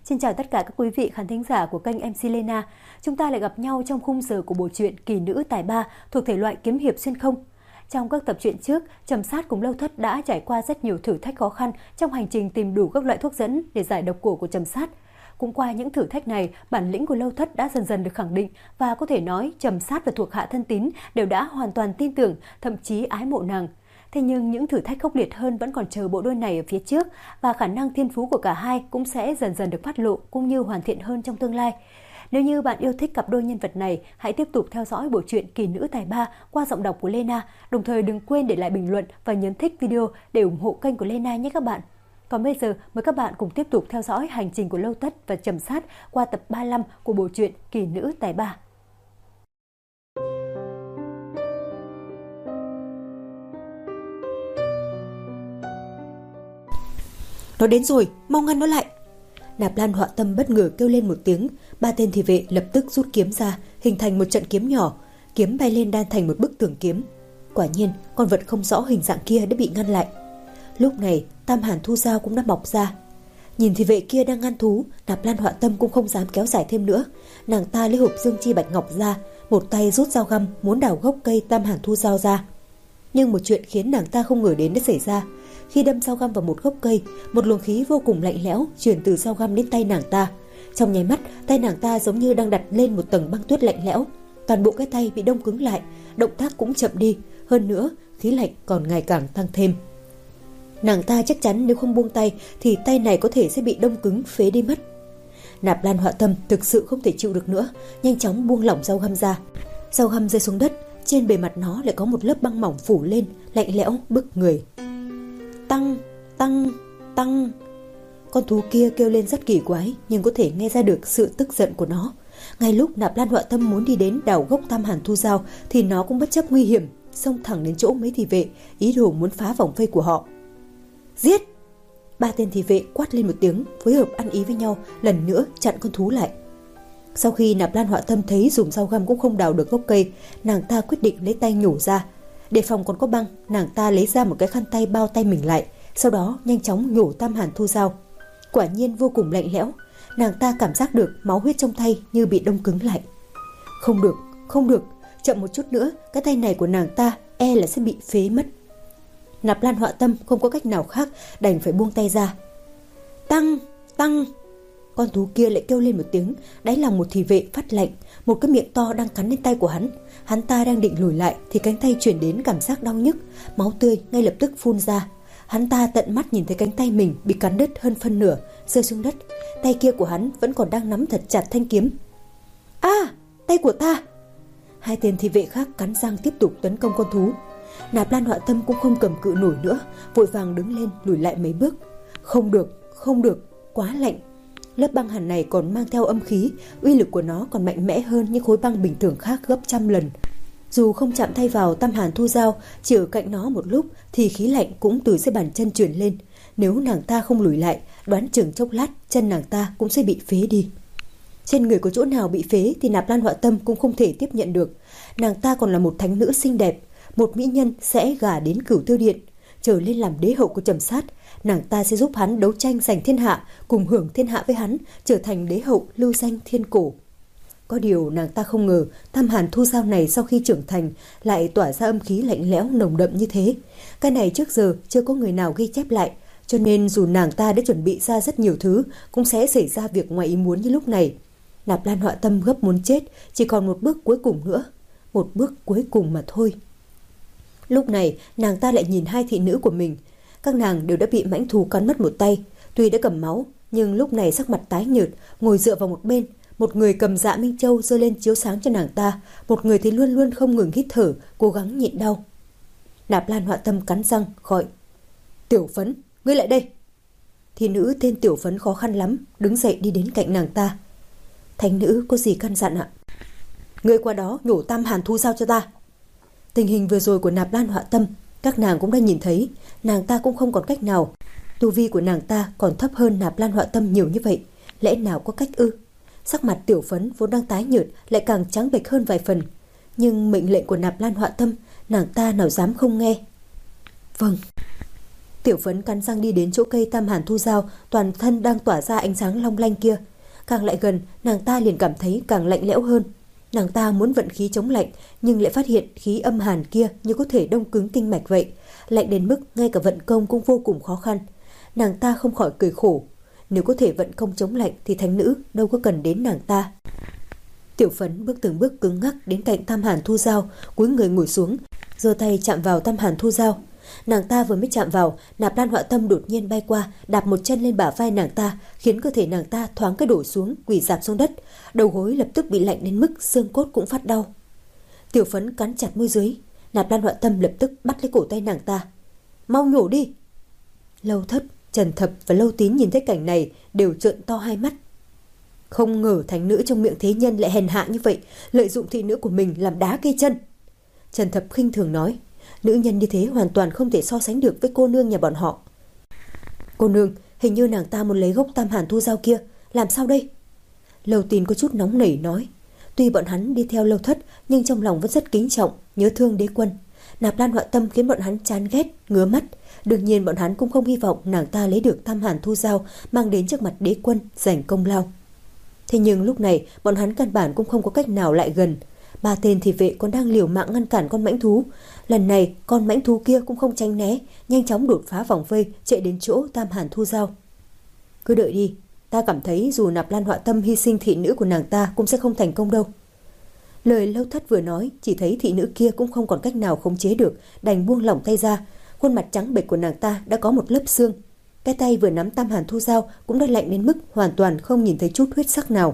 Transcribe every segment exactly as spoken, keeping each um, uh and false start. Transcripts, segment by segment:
Xin chào tất cả các quý vị khán thính giả của kênh em xê Lena. Chúng ta lại gặp nhau trong khung giờ của bộ truyện Kỳ nữ tài ba thuộc thể loại kiếm hiệp xuyên không. Trong các tập truyện trước, Trầm Sát cùng Lâu Thất đã trải qua rất nhiều thử thách khó khăn trong hành trình tìm đủ các loại thuốc dẫn để giải độc cổ của Trầm Sát. Cũng qua những thử thách này, bản lĩnh của Lâu Thất đã dần dần được khẳng định và có thể nói Trầm Sát và thuộc hạ thân tín đều đã hoàn toàn tin tưởng, thậm chí ái mộ nàng. Thế nhưng những thử thách khốc liệt hơn vẫn còn chờ bộ đôi này ở phía trước và khả năng thiên phú của cả hai cũng sẽ dần dần được phát lộ cũng như hoàn thiện hơn trong tương lai. Nếu như bạn yêu thích cặp đôi nhân vật này, hãy tiếp tục theo dõi bộ truyện Kỳ nữ tài ba qua giọng đọc của Lena. Đồng thời đừng quên để lại bình luận và nhấn thích video để ủng hộ kênh của Lena nhé các bạn. Còn bây giờ mời các bạn cùng tiếp tục theo dõi hành trình của Lâu Tất và Trầm Sát qua tập ba mươi lăm của bộ truyện Kỳ nữ tài ba. Nó đến rồi, mau ngăn nó lại. Nạp Lan Họa Tâm bất ngờ kêu lên một tiếng, ba tên thị vệ lập tức rút kiếm ra, hình thành một trận kiếm nhỏ, kiếm bay lên đan thành một bức tường kiếm. Quả nhiên, con vật không rõ hình dạng kia đã bị ngăn lại. Lúc này, Tam Hàn Thu Dao cũng đã mọc ra. Nhìn thị vệ kia đang ngăn thú, Nạp Lan Họa Tâm cũng không dám kéo dài thêm nữa. Nàng ta lấy hộp dương chi bạch ngọc ra, một tay rút dao găm muốn đào gốc cây Tam Hàn Thu Dao ra. Nhưng một chuyện khiến nàng ta không ngờ đến đã xảy ra. Khi đâm dao găm vào một gốc cây, một luồng khí vô cùng lạnh lẽo truyền từ dao găm đến tay nàng ta. Trong nháy mắt, tay nàng ta giống như đang đặt lên một tầng băng tuyết lạnh lẽo. Toàn bộ cái tay bị đông cứng lại, động tác cũng chậm đi. Hơn nữa, khí lạnh còn ngày càng tăng thêm. Nàng ta chắc chắn nếu không buông tay thì tay này có thể sẽ bị đông cứng phế đi mất. Nạp Lan Họa Tâm thực sự không thể chịu được nữa, nhanh chóng buông lỏng dao găm ra. Dao găm rơi xuống đất, trên bề mặt nó lại có một lớp băng mỏng phủ lên, lạnh lẽo bức người. Tăng, tăng, tăng. Con thú kia kêu lên rất kỳ quái, nhưng có thể nghe ra được sự tức giận của nó. Ngay lúc Nạp Lan Họa Tâm muốn đi đến đào gốc Tam Hàn Thu Dao thì nó cũng bất chấp nguy hiểm, xông thẳng đến chỗ mấy thị vệ, ý đồ muốn phá vòng vây của họ. Giết! Ba tên thị vệ quát lên một tiếng, phối hợp ăn ý với nhau, lần nữa chặn con thú lại. Sau khi Nạp Lan Họa Tâm thấy dùng dao găm cũng không đào được gốc cây, nàng ta quyết định lấy tay nhổ ra. Để phòng còn có băng, nàng ta lấy ra một cái khăn tay bao tay mình lại, sau đó nhanh chóng nhổ Tam Hàn Thu Dao. Quả nhiên vô cùng lạnh lẽo, nàng ta cảm giác được máu huyết trong tay như bị đông cứng lại. Không được, không được, chậm một chút nữa, cái tay này của nàng ta e là sẽ bị phế mất. Nạp Lan Họa Tâm không có cách nào khác, đành phải buông tay ra. Tăng, tăng. Con thú kia lại kêu lên một tiếng, đáy lòng một thị vệ phát lạnh, một cái miệng to đang cắn lên tay của hắn. Hắn ta đang định lùi lại thì cánh tay chuyển đến cảm giác đau nhức, máu tươi ngay lập tức phun ra. Hắn ta tận mắt nhìn thấy cánh tay mình bị cắn đứt hơn phân nửa, rơi xuống đất. Tay kia của hắn vẫn còn đang nắm thật chặt thanh kiếm. A, à, tay của ta! Hai tên thị vệ khác cắn răng tiếp tục tấn công con thú. Nạp Lan Họa Tâm cũng không cầm cự nổi nữa, vội vàng đứng lên lùi lại mấy bước. Không được, không được, quá lạnh. Lớp băng hàn này còn mang theo âm khí, uy lực của nó còn mạnh mẽ hơn những khối băng bình thường khác gấp trăm lần. Dù không chạm tay vào Tam Hàn Thu Dao, chỉ ở cạnh nó một lúc thì khí lạnh cũng từ dưới bàn chân truyền lên. Nếu nàng ta không lùi lại, đoán chừng chốc lát chân nàng ta cũng sẽ bị phế đi. Trên người có chỗ nào bị phế thì Nạp Lan Họa Tâm cũng không thể tiếp nhận được. Nàng ta còn là một thánh nữ xinh đẹp, một mỹ nhân sẽ gả đến Cửu Tiêu Điện, trở lên làm đế hậu của Trầm Sát. Nàng ta sẽ giúp hắn đấu tranh giành thiên hạ, cùng hưởng thiên hạ với hắn, trở thành đế hậu lưu danh thiên cổ. Có điều nàng ta không ngờ Tam Hàn Thu Dao này sau khi trưởng thành lại tỏa ra âm khí lạnh lẽo nồng đậm như thế. Cái này trước giờ chưa có người nào ghi chép lại, cho nên dù nàng ta đã chuẩn bị ra rất nhiều thứ cũng sẽ xảy ra việc ngoài ý muốn như lúc này. Nạp Lan Họa Tâm gấp muốn chết, chỉ còn một bước cuối cùng nữa, một bước cuối cùng mà thôi. Lúc này nàng ta lại nhìn hai thị nữ của mình. Các nàng đều đã bị mãnh thú cắn mất một tay, tuy đã cầm máu nhưng lúc này sắc mặt tái nhợt, ngồi dựa vào một bên. Một người cầm Dạ Minh Châu giơ lên chiếu sáng cho nàng ta, một người thì luôn luôn không ngừng hít thở, cố gắng nhịn đau. Nạp Lan Họa Tâm cắn răng gọi: Tiểu Phấn, ngươi lại đây. Thị nữ tên Tiểu Phấn khó khăn lắm đứng dậy đi đến cạnh nàng ta. Thánh nữ có gì căn dặn ạ? Ngươi qua đó nhổ Tam Hàn Thu Dao cho ta. Tình hình vừa rồi của Nạp Lan Họa Tâm các nàng cũng đã nhìn thấy, nàng ta cũng không còn cách nào. Tu vi của nàng ta còn thấp hơn Nạp Lan Họa Tâm nhiều như vậy, lẽ nào có cách ư? Sắc mặt Tiểu Phấn vốn đang tái nhợt lại càng trắng bệch hơn vài phần, nhưng mệnh lệnh của Nạp Lan Họa Tâm nàng ta nào dám không nghe. Vâng. Tiểu Phấn cắn răng đi đến chỗ cây Tam Hàn Thu Dao, toàn thân đang tỏa ra ánh sáng long lanh kia. Càng lại gần, nàng ta liền cảm thấy càng lạnh lẽo hơn. Nàng ta muốn vận khí chống lạnh, nhưng lại phát hiện khí âm hàn kia như có thể đông cứng kinh mạch vậy, lạnh đến mức ngay cả vận công cũng vô cùng khó khăn. Nàng ta không khỏi cười khổ, nếu có thể vận công chống lạnh thì thánh nữ đâu có cần đến nàng ta. Tiểu Phấn bước từng bước cứng ngắc đến cạnh Tam Hàn Thu Dao, cúi người ngồi xuống, giơ tay chạm vào Tam Hàn Thu Dao. Nàng ta vừa mới chạm vào, Nạp Lan Họa Tâm đột nhiên bay qua, đạp một chân lên bả vai nàng ta, khiến cơ thể nàng ta thoáng cái đổ xuống, quỳ rạp xuống đất, đầu gối lập tức bị lạnh đến mức xương cốt cũng phát đau. Tiểu Phấn cắn chặt môi dưới, Nạp Lan Họa Tâm lập tức bắt lấy cổ tay nàng ta. Mau nhổ đi! Lâu Thất, Trần Thập và Lâu Tín nhìn thấy cảnh này đều trợn to hai mắt. Không ngờ thánh nữ trong miệng thế nhân lại hèn hạ như vậy, lợi dụng thị nữ của mình làm đá cây chân. Trần Thập khinh thường nói, nữ nhân như thế hoàn toàn không thể so sánh được với cô nương nhà bọn họ. Cô nương, hình như nàng ta muốn lấy gốc Tam Hàn Thu Dao kia, làm sao đây? Lâu Tín có chút nóng nảy nói. Tuy bọn hắn đi theo Lâu Thất, nhưng trong lòng vẫn rất kính trọng, nhớ thương đế quân. Nạp Lan Họa Tâm khiến bọn hắn chán ghét, ngứa mắt. Đương nhiên bọn hắn cũng không hy vọng nàng ta lấy được Tam Hàn Thu Dao mang đến trước mặt đế quân giành công lao. Thế nhưng lúc này bọn hắn căn bản cũng không có cách nào lại gần. Ba tên thị vệ còn đang liều mạng ngăn cản con mãnh thú. Lần này con mãnh thú kia cũng không tránh né, nhanh chóng đột phá vòng vây, chạy đến chỗ Tam Hàn Thu Dao. Cứ đợi đi, ta cảm thấy dù Nạp Lan Họa Tâm hy sinh thị nữ của nàng ta cũng sẽ không thành công đâu. Lời Lâu Thất vừa nói, chỉ thấy thị nữ kia cũng không còn cách nào khống chế được, đành buông lỏng tay ra. Khuôn mặt trắng bệch của nàng ta đã có một lớp xương. Cái tay vừa nắm Tam Hàn Thu Dao cũng đã lạnh đến mức hoàn toàn không nhìn thấy chút huyết sắc nào.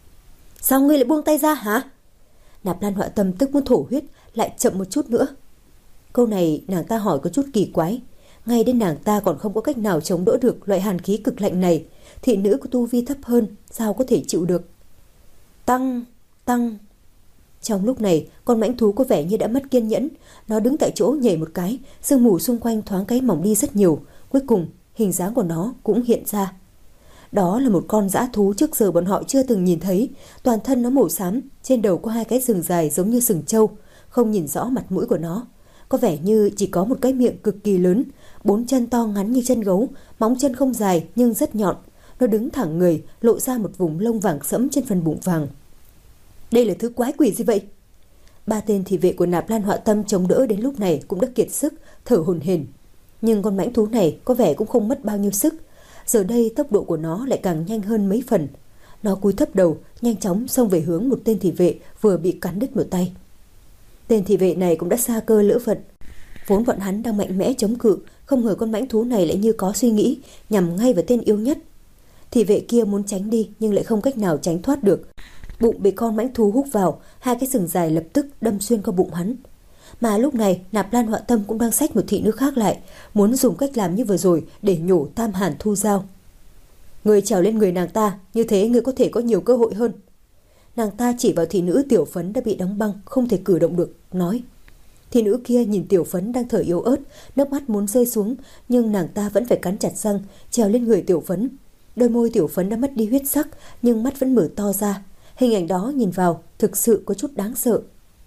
Sao ngươi lại buông tay ra hả? Nạp Lan Họa Tâm tức muốn thổ huyết, lại chậm một chút nữa. Câu này nàng ta hỏi có chút kỳ quái. Ngay đến nàng ta còn không có cách nào chống đỡ được loại hàn khí cực lạnh này. Thị nữ của tu vi thấp hơn, sao có thể chịu được? Tăng, tăng. Trong lúc này, con mãnh thú có vẻ như đã mất kiên nhẫn. Nó đứng tại chỗ nhảy một cái, sương mù xung quanh thoáng cái mỏng đi rất nhiều. Cuối cùng, hình dáng của nó cũng hiện ra. Đó là một con dã thú trước giờ bọn họ chưa từng nhìn thấy. Toàn thân nó màu xám, trên đầu có hai cái sừng dài giống như sừng trâu. Không nhìn rõ mặt mũi của nó. Có vẻ như chỉ có một cái miệng cực kỳ lớn, bốn chân to ngắn như chân gấu, móng chân không dài nhưng rất nhọn. Nó đứng thẳng người, lộ ra một vùng lông vàng sẫm trên phần bụng vàng. Đây là thứ quái quỷ gì vậy? Ba tên thị vệ của Nạp Lan Họa Tâm chống đỡ đến lúc này cũng đã kiệt sức, thở hổn hển. Nhưng con mãnh thú này có vẻ cũng không mất bao nhiêu sức. Giờ đây tốc độ của nó lại càng nhanh hơn mấy phần. Nó cúi thấp đầu, nhanh chóng xông về hướng một tên thị vệ vừa bị cắn đứt một tay. Tên thị vệ này cũng đã xa cơ lỡ vận. Vốn bọn hắn đang mạnh mẽ chống cự, không ngờ con mãnh thú này lại như có suy nghĩ, nhằm ngay vào tên yếu nhất. Thị vệ kia muốn tránh đi nhưng lại không cách nào tránh thoát được. Bụng bị con mãnh thú húc vào, hai cái sừng dài lập tức đâm xuyên qua bụng hắn. Mà lúc này Nạp Lan Họa Tâm cũng đang xách một thị nữ khác lại, muốn dùng cách làm như vừa rồi để nhổ Tam Hàn Thu Dao. Người trèo lên người nàng ta, như thế người có thể có nhiều cơ hội hơn. Nàng ta chỉ vào thị nữ Tiểu Phấn đã bị đóng băng, không thể cử động được, nói. Thị nữ kia nhìn Tiểu Phấn đang thở yếu ớt, nước mắt muốn rơi xuống, nhưng nàng ta vẫn phải cắn chặt răng, trèo lên người Tiểu Phấn. Đôi môi Tiểu Phấn đã mất đi huyết sắc, nhưng mắt vẫn mở to ra. Hình ảnh đó nhìn vào thực sự có chút đáng sợ.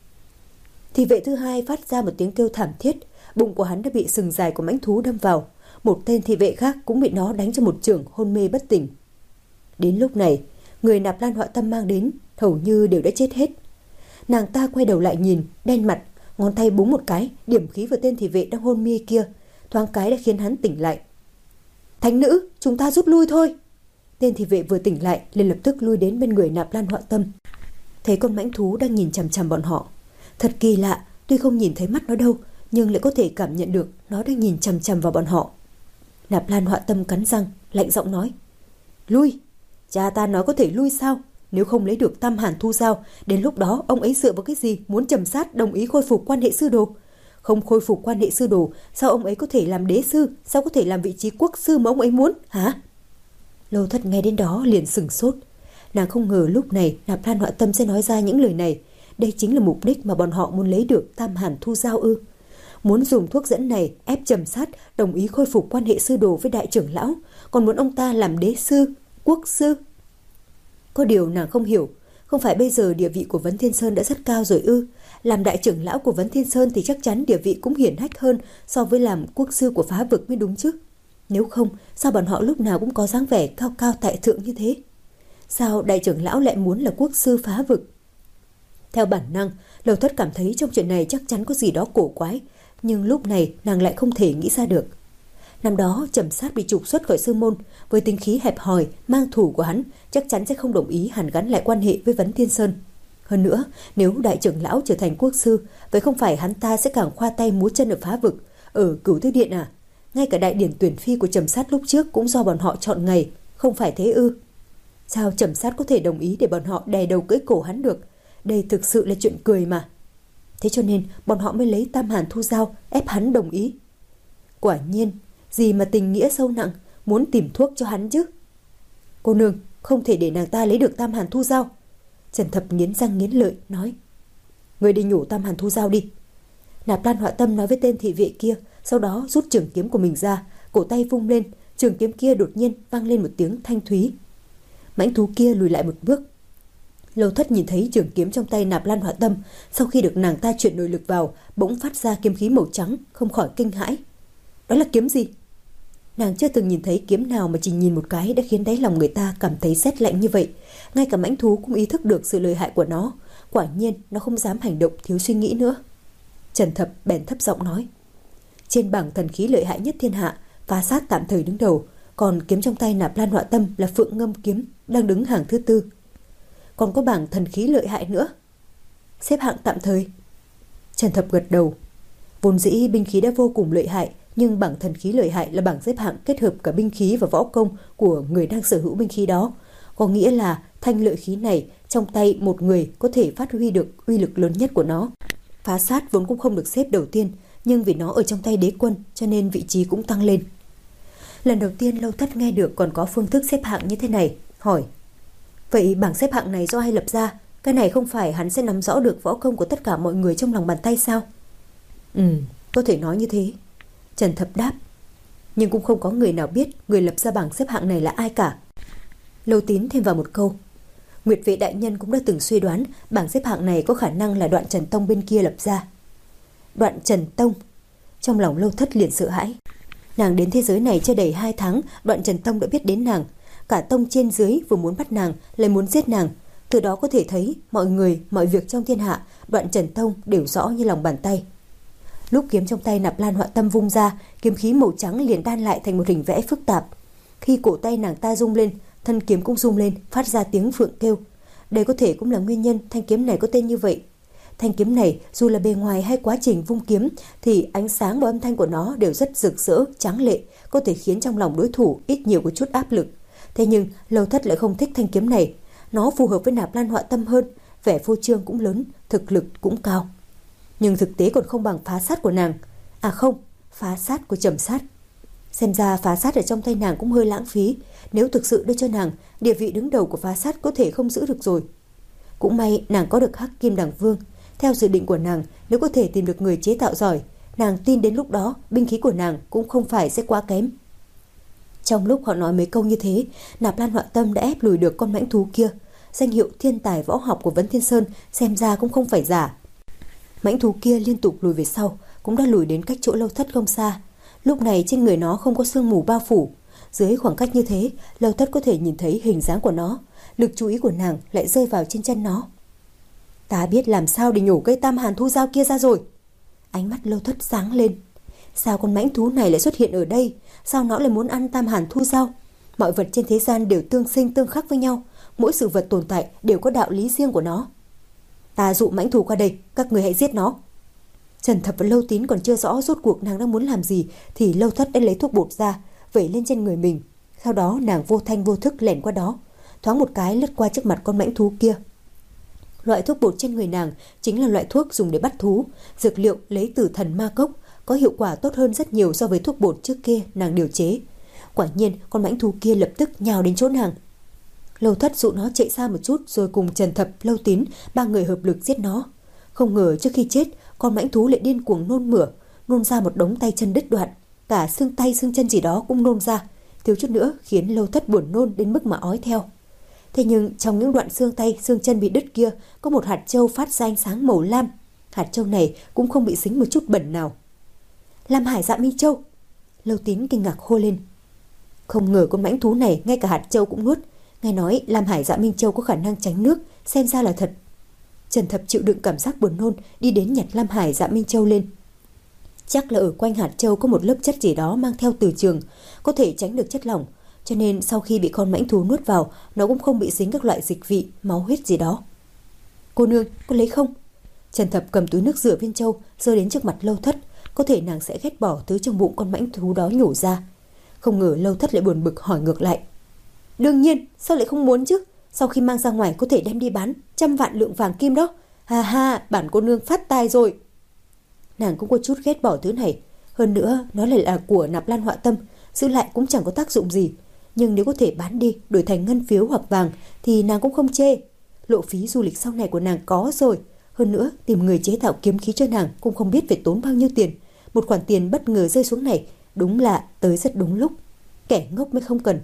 Thị vệ thứ hai phát ra một tiếng kêu thảm thiết, bụng của hắn đã bị sừng dài của mãnh thú đâm vào. Một tên thị vệ khác cũng bị nó đánh cho một chưởng hôn mê bất tỉnh. Đến lúc này, người Nạp Lan Họa Tâm mang đến hầu như đều đã chết hết. Nàng ta quay đầu lại nhìn, đen mặt, ngón tay búng một cái, điểm khí vào tên thị vệ đang hôn mê kia, thoáng cái đã khiến hắn tỉnh lại. Thánh nữ, chúng ta rút lui thôi. Tên thị vệ vừa tỉnh lại liền lập tức lui đến bên người Nạp Lan Họa Tâm. Thấy con mãnh thú đang nhìn chằm chằm bọn họ. Thật kỳ lạ, tuy không nhìn thấy mắt nó đâu, nhưng lại có thể cảm nhận được nó đang nhìn chằm chằm vào bọn họ. Nạp Lan Họa Tâm cắn răng, lạnh giọng nói. Lui! Cha ta nói có thể lui sao? Nếu không lấy được Tam Hàn Thu Dao, đến lúc đó ông ấy dựa vào cái gì muốn trầm sát đồng ý khôi phục quan hệ sư đồ? Không khôi phục quan hệ sư đồ, sao ông ấy có thể làm đế sư? Sao có thể làm vị trí quốc sư mà ông ấy muốn, hả? Lâu Thất nghe đến đó liền sừng sốt. Nàng không ngờ lúc này Nạp Lan Họa Tâm sẽ nói ra những lời này. Đây chính là mục đích mà bọn họ muốn lấy được Tam Hàn Thu Dao ư? Muốn dùng thuốc dẫn này ép trầm sát, đồng ý khôi phục quan hệ sư đồ với đại trưởng lão, còn muốn ông ta làm đế sư, quốc sư. Có điều nàng không hiểu, Không phải bây giờ địa vị của Vấn Thiên Sơn đã rất cao rồi ư? Làm đại trưởng lão của Vấn Thiên Sơn thì chắc chắn địa vị cũng hiển hách hơn so với làm quốc sư của phá vực mới đúng chứ. Nếu không, sao bọn họ lúc nào cũng có dáng vẻ cao cao tại thượng như thế? Sao đại trưởng lão lại muốn là quốc sư phá vực? Theo bản năng, Lầu Thất cảm thấy trong chuyện này chắc chắn có gì đó cổ quái, nhưng lúc này nàng lại không thể nghĩ ra được. Năm đó Trầm Sát bị trục xuất khỏi sư môn, với tính khí hẹp hòi, mang thủ của hắn chắc chắn sẽ không đồng ý hàn gắn lại quan hệ với Vấn Thiên Sơn. Hơn nữa, nếu đại trưởng lão trở thành quốc sư, vậy không phải hắn ta sẽ càng khoa tay múa chân ở phá vực, ở Cửu Tư Điện à? Ngay cả đại điển tuyển phi của Trầm Sát lúc trước cũng do bọn họ chọn ngày, không phải thế ư? Sao Trầm Sát có thể đồng ý để bọn họ đè đầu cưỡi cổ hắn được? Đây thực sự là chuyện cười mà. Thế cho nên bọn họ mới lấy Tam Hàn Thu Dao ép hắn đồng ý. Quả nhiên, gì mà tình nghĩa sâu nặng, muốn tìm thuốc cho hắn chứ. Cô nương, không thể để nàng ta lấy được Tam Hàn Thu Dao. Trần Thập nghiến răng nghiến lợi nói. Người đi nhổ Tam Hàn Thu Dao đi. Nạp Lan Họa Tâm nói với tên thị vệ kia, sau đó rút trường kiếm của mình ra, cổ tay vung lên, trường kiếm kia đột nhiên vang lên một tiếng thanh thúy. Mãnh thú kia lùi lại một bước. Lầu Thất nhìn thấy trường kiếm trong tay Nạp Lan Họa Tâm, sau khi được nàng ta chuyển nội lực vào, bỗng phát ra kiếm khí màu trắng, không khỏi kinh hãi. Đó là kiếm gì? Nàng chưa từng nhìn thấy kiếm nào mà chỉ nhìn một cái đã khiến đáy lòng người ta cảm thấy rét lạnh như vậy. Ngay cả mãnh thú cũng ý thức được sự lợi hại của nó. Quả nhiên nó không dám hành động thiếu suy nghĩ nữa. Trần Thập bèn thấp giọng nói. Trên bảng thần khí lợi hại nhất thiên hạ, Phá Sát tạm thời đứng đầu, còn kiếm trong tay Nạp Lan Họa Tâm là Phượng Ngâm kiếm, đang đứng hàng thứ tư. Còn có bảng thần khí lợi hại nữa. Xếp hạng tạm thời. Trần Thập gật đầu. Vốn dĩ binh khí đã vô cùng lợi hại, nhưng bảng thần khí lợi hại là bảng xếp hạng kết hợp cả binh khí và võ công của người đang sở hữu binh khí đó. Có nghĩa là thanh lợi khí này trong tay một người có thể phát huy được uy lực lớn nhất của nó. Phá Sát vốn cũng không được xếp đầu tiên, nhưng vì nó ở trong tay đế quân cho nên vị trí cũng tăng lên. Lần đầu tiên Lâu Thất nghe được còn có phương thức xếp hạng như thế này, hỏi. Vậy bảng xếp hạng này do ai lập ra? Cái này không phải hắn sẽ nắm rõ được võ công của tất cả mọi người trong lòng bàn tay sao? Ừ, có thể nói như thế. Trần Thập đáp. Nhưng cũng không có người nào biết người lập ra bảng xếp hạng này là ai cả. Lâu Tín thêm vào một câu. Nguyệt Vệ đại nhân cũng đã từng suy đoán bảng xếp hạng này có khả năng là Đoạn Trần Tông bên kia lập ra. Đoạn Trần Tông. Trong lòng Lâu Thất liền sợ hãi. Nàng đến thế giới này chưa đầy hai tháng, Đoạn Trần Tông đã biết đến nàng. Cả tông trên dưới vừa muốn bắt nàng, lại muốn giết nàng. Từ đó có thể thấy mọi người, mọi việc trong thiên hạ, Đoạn Trần Tông đều rõ như lòng bàn tay. Lúc kiếm trong tay Nạp Lan Họa Tâm vung ra, kiếm khí màu trắng liền đan lại thành một hình vẽ phức tạp. Khi cổ tay nàng ta rung lên, thân kiếm cũng rung lên, phát ra tiếng phượng kêu. Đây có thể cũng là nguyên nhân thanh kiếm này có tên như vậy. Thanh kiếm này dù là bề ngoài hay quá trình vung kiếm thì ánh sáng và âm thanh của nó đều rất rực rỡ, tráng lệ, có thể khiến trong lòng đối thủ ít nhiều có chút áp lực. Thế nhưng Lâu Thất lại không thích thanh kiếm này. Nó phù hợp với Nạp Lan Họa Tâm hơn, vẻ phô trương cũng lớn, thực lực cũng cao. Nhưng thực tế còn không bằng Phá Sát của nàng. À không, Phá Sát của Trầm Sát. Xem ra Phá Sát ở trong tay nàng cũng hơi lãng phí. Nếu thực sự đưa cho nàng, địa vị đứng đầu của Phá Sát có thể không giữ được rồi. Cũng may nàng có được Hắc Kim Đằng Vương. Theo dự định của nàng, nếu có thể tìm được người chế tạo giỏi, nàng tin đến lúc đó binh khí của nàng cũng không phải sẽ quá kém. Trong lúc họ nói mấy câu như thế, Nạp Lan Họa Tâm đã ép lùi được con mãnh thú kia. Danh hiệu thiên tài võ học của Vấn Thiên Sơn xem ra cũng không phải giả. Mãnh thú kia liên tục lùi về sau, cũng đã lùi đến cách chỗ Lâu Thất không xa. Lúc này trên người nó không có sương mù bao phủ. Dưới khoảng cách như thế, Lâu Thất có thể nhìn thấy hình dáng của nó. Lực chú ý của nàng lại rơi vào trên chân nó. Ta biết làm sao để nhổ cây Tam Hàn Thu Dao kia ra rồi. Ánh mắt Lâu Thất sáng lên. Sao con mãnh thú này lại xuất hiện ở đây? Sao nó lại muốn ăn Tam Hàn Thu Dao? Mọi vật trên thế gian đều tương sinh tương khắc với nhau. Mỗi sự vật tồn tại đều có đạo lý riêng của nó. Ta dụ mãnh thú qua đây, các người hãy giết nó. Trần Thập và Lâu Tín còn chưa rõ rốt cuộc nàng đang muốn làm gì thì Lâu Thất đã lấy thuốc bột ra, vẩy lên trên người mình. Sau đó nàng vô thanh vô thức lẻn qua đó, thoáng một cái lướt qua trước mặt con mãnh thú kia. Loại thuốc bột trên người nàng chính là loại thuốc dùng để bắt thú, dược liệu lấy từ thần ma cốc, có hiệu quả tốt hơn rất nhiều so với thuốc bột trước kia nàng điều chế. Quả nhiên con mãnh thú kia lập tức nhào đến chỗ nàng. Lâu Thất dụ nó chạy xa một chút rồi cùng Trần Thập, Lâu Tín ba người hợp lực giết nó. Không ngờ trước khi chết, con mãnh thú lại điên cuồng nôn mửa, nôn ra một đống tay chân đứt đoạn, cả xương tay xương chân gì đó cũng nôn ra, thiếu chút nữa khiến Lâu Thất buồn nôn đến mức mà ói theo. Thế nhưng trong những đoạn xương tay, xương chân bị đứt kia có một hạt châu phát ra ánh sáng màu lam. Hạt châu này cũng không bị dính một chút bẩn nào. Lam Hải Dạ Minh Châu! Lâu Tín kinh ngạc hô lên. Không ngờ con mãnh thú này ngay cả hạt châu cũng nuốt. Nghe nói Lam Hải Dạ Minh Châu có khả năng tránh nước, xem ra là thật. Trần Thập chịu đựng cảm giác buồn nôn, đi đến nhặt Lam Hải Dạ Minh Châu lên. Chắc là ở quanh hạt châu có một lớp chất gì đó mang theo từ trường, có thể tránh được chất lỏng, cho nên sau khi bị con mãnh thú nuốt vào, nó cũng không bị dính các loại dịch vị, máu huyết gì đó. Cô nương, có lấy không? Trần Thập cầm túi nước rửa viên châu, giơ đến trước mặt Lâu Thất. Có thể nàng sẽ ghét bỏ thứ trong bụng con mãnh thú đó nhổ ra. Không ngờ Lâu Thất lại buồn bực hỏi ngược lại. Đương nhiên, sao lại không muốn chứ? Sau khi mang ra ngoài có thể đem đi bán trăm vạn lượng vàng kim đó. Ha ha, bản cô nương phát tài rồi. Nàng cũng có chút ghét bỏ thứ này. Hơn nữa, nó lại là của Nạp Lan Họa Tâm, giữ lại cũng chẳng có tác dụng gì. Nhưng nếu có thể bán đi, đổi thành ngân phiếu hoặc vàng thì nàng cũng không chê. Lộ phí du lịch sau này của nàng có rồi. Hơn nữa, tìm người chế tạo kiếm khí cho nàng cũng không biết phải tốn bao nhiêu tiền. Một khoản tiền bất ngờ rơi xuống này, đúng là tới rất đúng lúc. Kẻ ngốc mới không cần.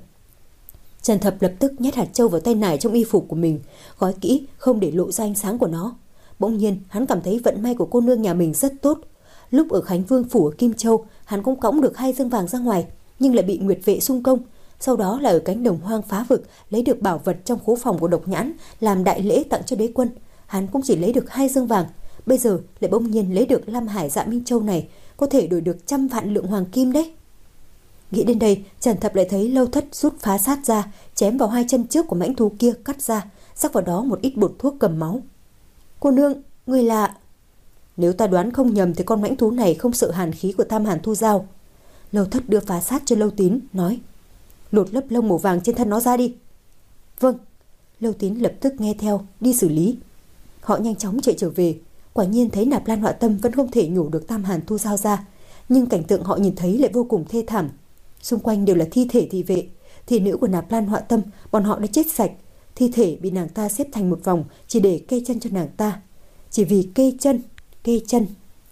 Trần Thập lập tức nhét hạt châu vào tay nải trong y phục của mình, gói kỹ không để lộ ra ánh sáng của nó. Bỗng nhiên hắn cảm thấy vận may của cô nương nhà mình rất tốt. Lúc ở Khánh Vương phủ ở Kim Châu, hắn cũng cõng được hai dương vàng ra ngoài, nhưng lại bị Nguyệt Vệ xung công. Sau đó là ở cánh đồng hoang phá vực lấy được bảo vật trong khố phòng của Độc Nhãn làm đại lễ tặng cho đế quân. Hắn cũng chỉ lấy được hai dương vàng, bây giờ lại bỗng nhiên lấy được Lam Hải Dạ Minh Châu này, có thể đổi được trăm vạn lượng hoàng kim đấy. Nghĩ đến đây, Trần Thập lại thấy Lâu Thất rút phá sát ra, chém vào hai chân trước của mãnh thú kia, cắt ra, rắc vào đó một ít bột thuốc cầm máu. Cô nương, người là... Nếu ta đoán không nhầm thì con mãnh thú này không sợ hàn khí của Tam Hàn Thu Dao. Lâu Thất đưa phá sát cho Lâu Tín, nói: lột lớp lông màu vàng trên thân nó ra đi. Vâng. Lâu Tín lập tức nghe theo, đi xử lý. Họ nhanh chóng chạy trở về. Quả nhiên thấy Nạp Lan Họa Tâm vẫn không thể nhổ được Tam Hàn Thu Dao ra, nhưng cảnh tượng họ nhìn thấy lại vô cùng thê thảm. Xung quanh đều là thi thể thị vệ, thị nữ của Nạp Lan Họa Tâm, bọn họ đã chết sạch. Thi thể bị nàng ta xếp thành một vòng, chỉ để kê chân cho nàng ta. Chỉ vì kê chân, kê chân.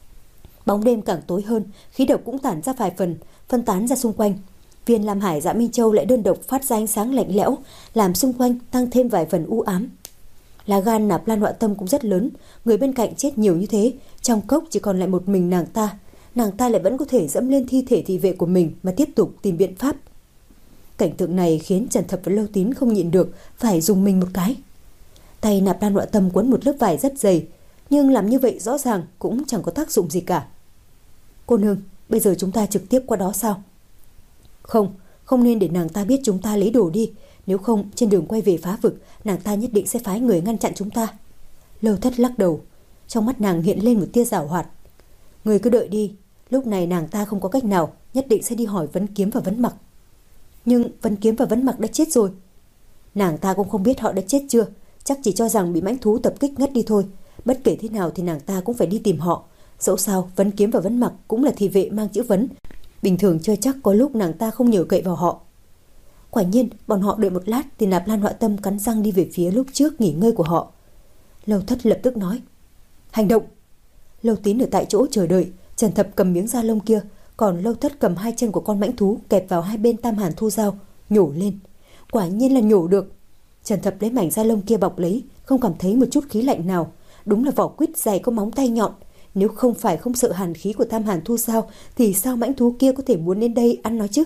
Bóng đêm càng tối hơn, khí độc cũng tản ra vài phần, phân tán ra xung quanh. Viên Lam Hải Dạ Minh Châu lại đơn độc phát ra ánh sáng lạnh lẽo, làm xung quanh tăng thêm vài phần u ám. Lá gan Nạp Lan Họa Tâm cũng rất lớn, người bên cạnh chết nhiều như thế, trong cốc chỉ còn lại một mình nàng ta. Nàng ta lại vẫn có thể dẫm lên thi thể thị vệ của mình mà tiếp tục tìm biện pháp. Cảnh tượng này khiến Trần Thập và Lâu Tín không nhịn được, phải dùng mình một cái. Tay Nạp Lan Họa Tâm quấn một lớp vải rất dày, nhưng làm như vậy rõ ràng cũng chẳng có tác dụng gì cả. Cô nương, bây giờ chúng ta trực tiếp qua đó sao? Không, không nên để nàng ta biết chúng ta lấy đồ đi. Nếu không, trên đường quay về phá vực, nàng ta nhất định sẽ phái người ngăn chặn chúng ta. Lâu Thất lắc đầu, trong mắt nàng hiện lên một tia giảo hoạt. Người cứ đợi đi, lúc này nàng ta không có cách nào, nhất định sẽ đi hỏi Vấn Kiếm và Vấn Mặc. Nhưng Vấn Kiếm và Vấn Mặc đã chết rồi. Nàng ta cũng không biết họ đã chết chưa, chắc chỉ cho rằng bị mãnh thú tập kích ngất đi thôi. Bất kể thế nào thì nàng ta cũng phải đi tìm họ. Dẫu sao, Vấn Kiếm và Vấn Mặc cũng là thị vệ mang chữ Vấn. Bình thường chưa chắc có lúc nàng ta không nhờ cậy vào họ. Quả nhiên, bọn họ đợi một lát thì Nạp Lan Họa Tâm cắn răng đi về phía lúc trước nghỉ ngơi của họ. Lâu Thất lập tức nói: hành động. Lâu Tín ở tại chỗ chờ đợi. Trần Thập cầm miếng da lông kia, còn Lâu Thất cầm hai chân của con mãnh thú kẹp vào hai bên Tam Hàn Thu Dao, nhổ lên. Quả nhiên là nhổ được. Trần Thập lấy mảnh da lông kia bọc lấy, không cảm thấy một chút khí lạnh nào. Đúng là vỏ quýt dày có móng tay nhọn. Nếu không phải không sợ hàn khí của Tam Hàn Thu Dao thì sao mãnh thú kia có thể muốn đến đây ăn nó chứ?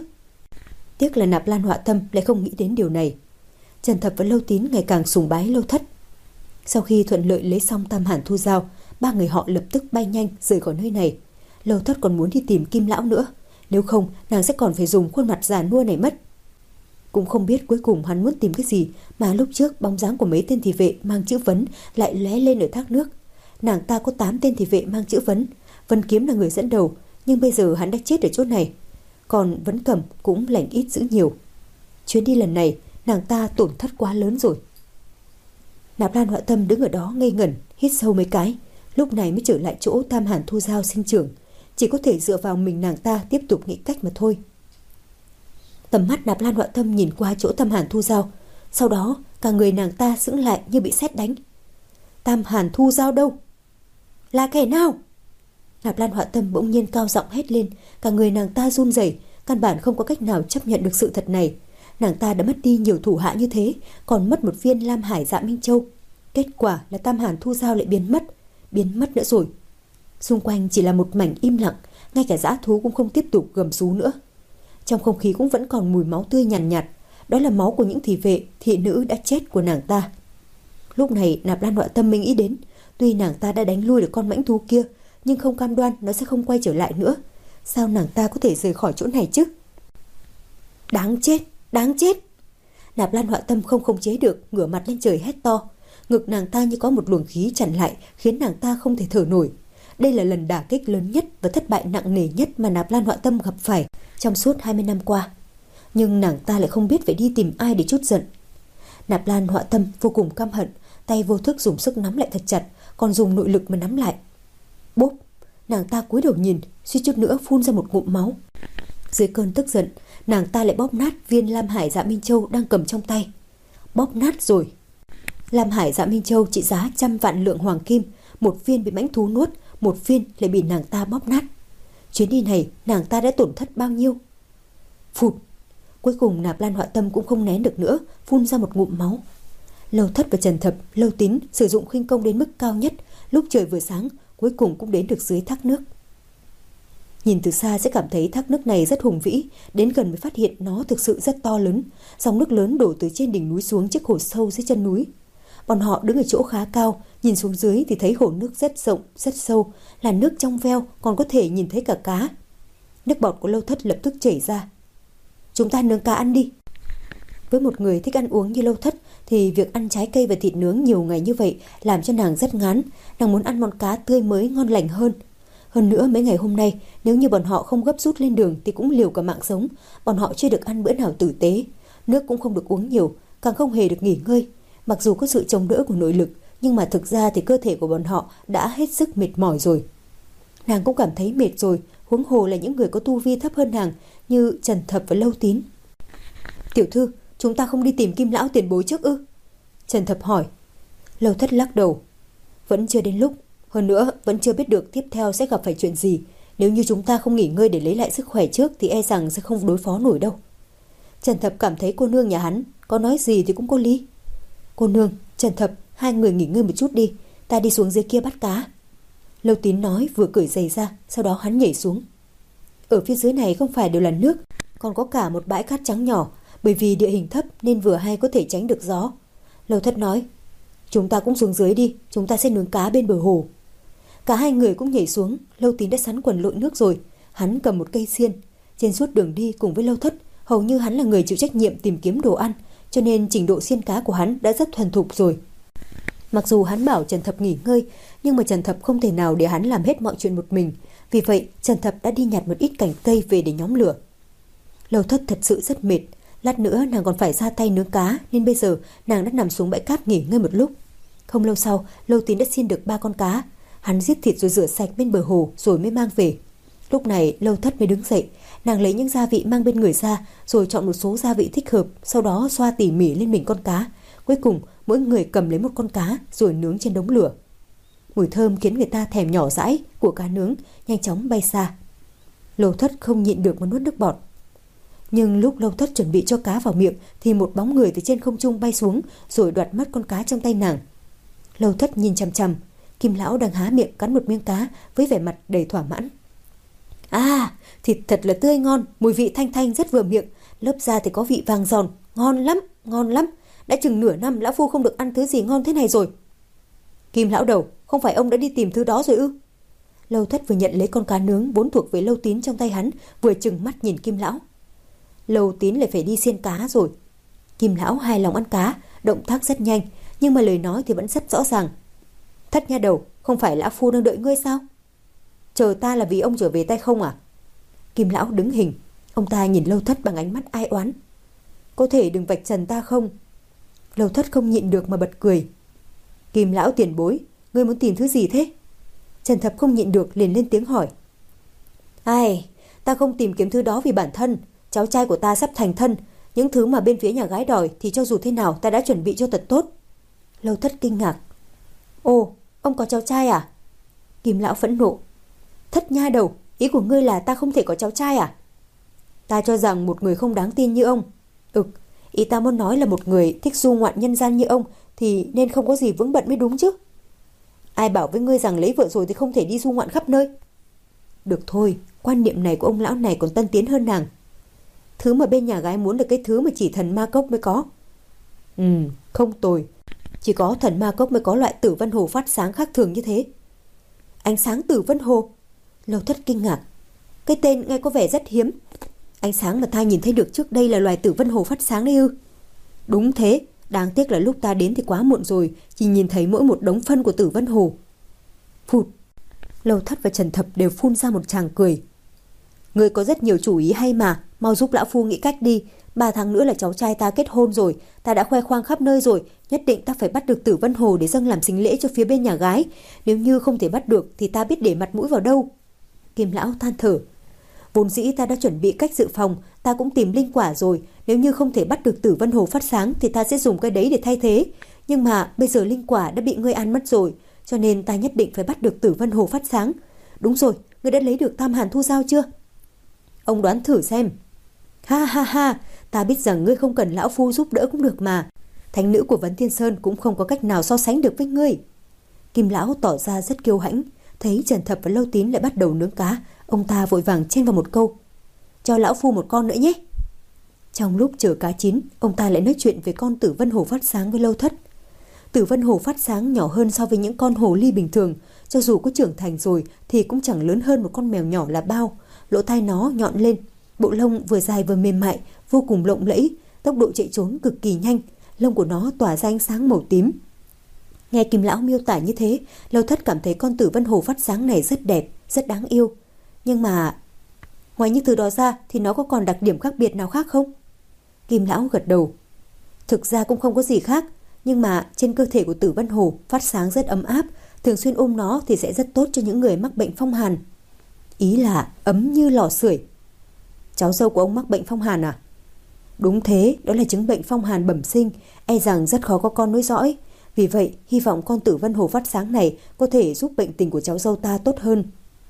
Tiếc là Nạp Lan Họa Tâm lại không nghĩ đến điều này. Trần Thập và Lâu Tín ngày càng sùng bái Lâu Thất. Sau khi thuận lợi lấy xong Tam Hàn Thu Dao, ba người họ lập tức bay nhanh rời khỏi nơi này. Lâu Thất còn muốn đi tìm Kim Lão nữa, nếu không nàng sẽ còn phải dùng khuôn mặt già nua này mất. Cũng không biết cuối cùng hắn muốn tìm cái gì mà lúc trước bóng dáng của mấy tên thị vệ mang chữ Vấn lại lóe lên ở thác nước. Nàng ta có tám tên thị vệ mang chữ Vấn, Vấn Kiếm là người dẫn đầu, nhưng bây giờ hắn đã chết ở chỗ này. Còn Vấn Cẩm cũng lành ít dữ nhiều. Chuyến đi lần này nàng ta tổn thất quá lớn rồi. Nạp Lan Họa Tâm đứng ở đó ngây ngẩn, hít sâu mấy cái, lúc này mới trở lại chỗ Tam Hàn Thu Dao sinh trưởng. Chỉ có thể dựa vào mình nàng ta tiếp tục nghĩ cách mà thôi. Tầm mắt Nạp Lan Họa Tâm nhìn qua chỗ Tam Hàn Thu Dao, sau đó cả người nàng ta sững lại như bị sét đánh. Tam Hàn Thu Dao đâu? Là kẻ nào? Nạp Lan Họa Tâm bỗng nhiên cao giọng hét lên, cả người nàng ta run rẩy, căn bản không có cách nào chấp nhận được sự thật này. Nàng ta đã mất đi nhiều thủ hạ như thế, còn mất một viên Lam Hải Dạ Minh Châu. Kết quả là Tam Hàn Thu Giao lại biến mất. Biến mất nữa rồi. Xung quanh chỉ là một mảnh im lặng, ngay cả dã thú cũng không tiếp tục gầm rú nữa. Trong không khí cũng vẫn còn mùi máu tươi nhàn nhạt, nhạt. Đó là máu của những thị vệ, thị nữ đã chết của nàng ta. Lúc này Nạp Lan Họa Tâm mới nghĩ đến, tuy nàng ta đã đánh lui được con mãnh thú kia, nhưng không cam đoan nó sẽ không quay trở lại nữa. Sao nàng ta có thể rời khỏi chỗ này chứ? Đáng chết, đáng chết! Nạp Lan Họa Tâm không khống chế được, ngửa mặt lên trời hét to. Ngực nàng ta như có một luồng khí chặn lại, khiến nàng ta không thể thở nổi. Đây là lần đả kích lớn nhất và thất bại nặng nề nhất mà Nạp Lan Họa Tâm gặp phải trong suốt hai mươi năm qua. Nhưng nàng ta lại không biết phải đi tìm ai để trút giận. Nạp Lan Họa Tâm vô cùng căm hận, tay vô thức dùng sức nắm lại thật chặt, còn dùng nội lực mà nắm lại. Bốp! Nàng ta cúi đầu nhìn, suýt chút nữa phun ra một ngụm máu. Dưới cơn tức giận, nàng ta lại bóp nát viên Lam Hải Dạ Minh Châu đang cầm trong tay. Bóp nát rồi. Lam Hải Dạ Minh Châu trị giá trăm vạn lượng hoàng kim, một viên bị mãnh thú nuốt, một viên lại bị nàng ta bóp nát. Chuyến đi này nàng ta đã tổn thất bao nhiêu? Phụt! Cuối cùng Nạp Lan Họa Tâm cũng không nén được nữa, phun ra một ngụm máu. Lâu Thất và Trần Thập, Lâu Tín sử dụng khinh công đến mức cao nhất, lúc trời vừa sáng cuối cùng cũng đến được dưới thác nước. Nhìn từ xa sẽ cảm thấy thác nước này rất hùng vĩ, đến gần mới phát hiện nó thực sự rất to lớn. Dòng nước lớn đổ từ trên đỉnh núi xuống chiếc hồ sâu dưới chân núi. Bọn họ đứng ở chỗ khá cao, nhìn xuống dưới thì thấy hồ nước rất rộng, rất sâu, là nước trong veo, còn có thể nhìn thấy cả cá. Nước bọt của Lâu Thất lập tức chảy ra. Chúng ta nướng cá ăn đi. Với một người thích ăn uống như Lâu Thất thì việc ăn trái cây và thịt nướng nhiều ngày như vậy làm cho nàng rất ngán. Nàng muốn ăn món cá tươi mới ngon lành hơn. Hơn nữa mấy ngày hôm nay, nếu như bọn họ không gấp rút lên đường thì cũng liều cả mạng sống. Bọn họ chưa được ăn bữa nào tử tế, nước cũng không được uống nhiều, càng không hề được nghỉ ngơi. Mặc dù có sự chống đỡ của nội lực, nhưng mà thực ra thì cơ thể của bọn họ đã hết sức mệt mỏi rồi. Nàng cũng cảm thấy mệt rồi, huống hồ là những người có tu vi thấp hơn nàng như Trần Thập và Lâu Tín. Tiểu thư, chúng ta không đi tìm Kim lão tiền bối trước ư? Trần Thập hỏi. Lâu Thất lắc đầu. Vẫn chưa đến lúc, hơn nữa vẫn chưa biết được tiếp theo sẽ gặp phải chuyện gì. Nếu như chúng ta không nghỉ ngơi để lấy lại sức khỏe trước thì e rằng sẽ không đối phó nổi đâu. Trần Thập cảm thấy cô nương nhà hắn có nói gì thì cũng có lý. Cô nương, Trần Thập, hai người nghỉ ngơi một chút đi, ta đi xuống dưới kia bắt cá. Lâu Tín nói vừa cởi giày ra, sau đó hắn nhảy xuống. Ở phía dưới này không phải đều là nước, còn có cả một bãi cát trắng nhỏ, bởi vì địa hình thấp nên vừa hay có thể tránh được gió. Lâu Thất nói, chúng ta cũng xuống dưới đi, chúng ta sẽ nướng cá bên bờ hồ. Cả hai người cũng nhảy xuống. Lâu Tín đã sắn quần lội nước rồi, hắn cầm một cây xiên. Trên suốt đường đi cùng với Lâu Thất, hầu như hắn là người chịu trách nhiệm tìm kiếm đồ ăn, cho nên trình độ xiên cá của hắn đã rất thuần thục rồi. Mặc dù hắn bảo Trần Thập nghỉ ngơi, nhưng mà Trần Thập không thể nào để hắn làm hết mọi chuyện một mình. Vì vậy Trần Thập đã đi nhặt một ít cành cây về để nhóm lửa. Lâu Thất thật sự rất mệt, lát nữa nàng còn phải ra tay nướng cá, nên bây giờ nàng đã nằm xuống bãi cát nghỉ ngơi một lúc. Không lâu sau, Lâu Tín đã xiên được ba con cá. Hắn giết thịt rồi rửa sạch bên bờ hồ rồi mới mang về. Lúc này Lâu Thất mới đứng dậy, nàng lấy những gia vị mang bên người ra, rồi chọn một số gia vị thích hợp, sau đó xoa tỉ mỉ lên mình con cá. Cuối cùng mỗi người cầm lấy một con cá rồi nướng trên đống lửa. Mùi thơm khiến người ta thèm nhỏ dãi của cá nướng nhanh chóng bay xa. Lâu Thất không nhịn được mà nuốt nước bọt. Nhưng lúc Lâu Thất chuẩn bị cho cá vào miệng thì một bóng người từ trên không trung bay xuống rồi đoạt mất con cá trong tay nàng. Lâu Thất nhìn chằm chằm, Kim lão đang há miệng cắn một miếng cá với vẻ mặt đầy thỏa mãn. À, thịt thật là tươi ngon, mùi vị thanh thanh rất vừa miệng, lớp da thì có vị vàng giòn, ngon lắm, ngon lắm. Đã chừng nửa năm lão phu không được ăn thứ gì ngon thế này rồi. Kim lão đầu, không phải ông đã đi tìm thứ đó rồi ư? Lâu Thất vừa nhận lấy con cá nướng vốn thuộc về Lâu Tín trong tay hắn, vừa trừng mắt nhìn Kim lão. Lâu Tín lại phải đi xiên cá rồi. Kim lão hài lòng ăn cá, động tác rất nhanh, nhưng mà lời nói thì vẫn rất rõ ràng. Thất nha đầu, không phải lão phu đang đợi ngươi sao? Chờ ta là vì ông trở về tay không à? Kim lão đứng hình, ông ta nhìn Lâu Thất bằng ánh mắt ai oán. Có thể đừng vạch trần ta không? Lâu Thất không nhịn được mà bật cười. Kim lão tiền bối, ngươi muốn tìm thứ gì thế? Trần Thập không nhịn được liền lên tiếng hỏi. Ai, ta không tìm kiếm thứ đó vì bản thân, cháu trai của ta sắp thành thân, những thứ mà bên phía nhà gái đòi thì cho dù thế nào ta đã chuẩn bị cho thật tốt. Lâu Thất kinh ngạc. Ồ, ông có cháu trai à? Kim lão phẫn nộ. Thất nha đầu, ý của ngươi là ta không thể có cháu trai à? Ta cho rằng một người không đáng tin như ông. Ực, Ý ta muốn nói là một người thích du ngoạn nhân gian như ông thì nên không có gì vướng bận mới đúng chứ. Ai bảo với ngươi rằng lấy vợ rồi thì không thể đi du ngoạn khắp nơi. Được thôi, quan niệm này của ông lão này còn tân tiến hơn nàng. Thứ mà bên nhà gái muốn là cái thứ mà chỉ thần ma cốc mới có. Ừ, không tồi. Chỉ có thần ma cốc mới có loại tử vân hồ phát sáng khác thường như thế. Ánh sáng tử vân hồ? Lâu Thất kinh ngạc. Cái tên nghe có vẻ rất hiếm. Ánh sáng mà ta nhìn thấy được trước đây là loài tử vân hồ phát sáng đấy ư? Đúng thế, đáng tiếc là lúc ta đến thì quá muộn rồi, chỉ nhìn thấy mỗi một đống phân của tử vân hồ. Phụt. Lâu Thất và Trần Thập đều phun ra một tràng cười. Ngươi có rất nhiều chủ ý hay mà, mau giúp lão phu nghĩ cách đi. Ba tháng nữa là cháu trai ta kết hôn rồi, ta đã khoe khoang khắp nơi rồi, nhất định ta phải bắt được tử vân hồ để dâng làm sính lễ cho phía bên nhà gái. Nếu như không thể bắt được thì ta biết để mặt mũi vào đâu. Kim lão than thở. Vốn dĩ ta đã chuẩn bị cách dự phòng, ta cũng tìm linh quả rồi. Nếu như không thể bắt được tử vân hồ phát sáng thì ta sẽ dùng cái đấy để thay thế. Nhưng mà bây giờ linh quả đã bị ngươi ăn mất rồi, cho nên ta nhất định phải bắt được tử vân hồ phát sáng. Đúng rồi, ngươi đã lấy được tam hàn thu giao chưa? Ông đoán thử xem. Ha ha ha, ta biết rằng ngươi không cần lão phu giúp đỡ cũng được mà. Thánh nữ của Vấn Thiên Sơn cũng không có cách nào so sánh được với ngươi. Kim lão tỏ ra rất kiêu hãnh. Thấy Trần Thập và Lâu Tín lại bắt đầu nướng cá, ông ta vội vàng chen vào một câu. Cho lão phu một con nữa nhé. Trong lúc chờ cá chín, ông ta lại nói chuyện về con tử vân hồ phát sáng với Lâu Thất. Tử vân hồ phát sáng nhỏ hơn so với những con hồ ly bình thường, cho dù có trưởng thành rồi thì cũng chẳng lớn hơn một con mèo nhỏ là bao. Lỗ tai nó nhọn lên, bộ lông vừa dài vừa mềm mại, vô cùng lộng lẫy, tốc độ chạy trốn cực kỳ nhanh, lông của nó tỏa ra ánh sáng màu tím. Nghe Kim lão miêu tả như thế, Lâu Thất cảm thấy con tử vân hồ phát sáng này rất đẹp, rất đáng yêu. Nhưng mà ngoài những thứ đó ra thì nó có còn đặc điểm khác biệt nào khác không? Kim lão gật đầu. Thực ra cũng không có gì khác, nhưng mà trên cơ thể của tử vân hồ phát sáng rất ấm áp, thường xuyên ôm nó thì sẽ rất tốt cho những người mắc bệnh phong hàn. Ý là ấm như lò sưởi. Cháu dâu của ông mắc bệnh phong hàn à? Đúng thế, đó là chứng bệnh phong hàn bẩm sinh, e rằng rất khó có con nối dõi. Vì vậy, hy vọng con tử vân hồ phát sáng này có thể giúp bệnh tình của cháu dâu ta tốt hơn.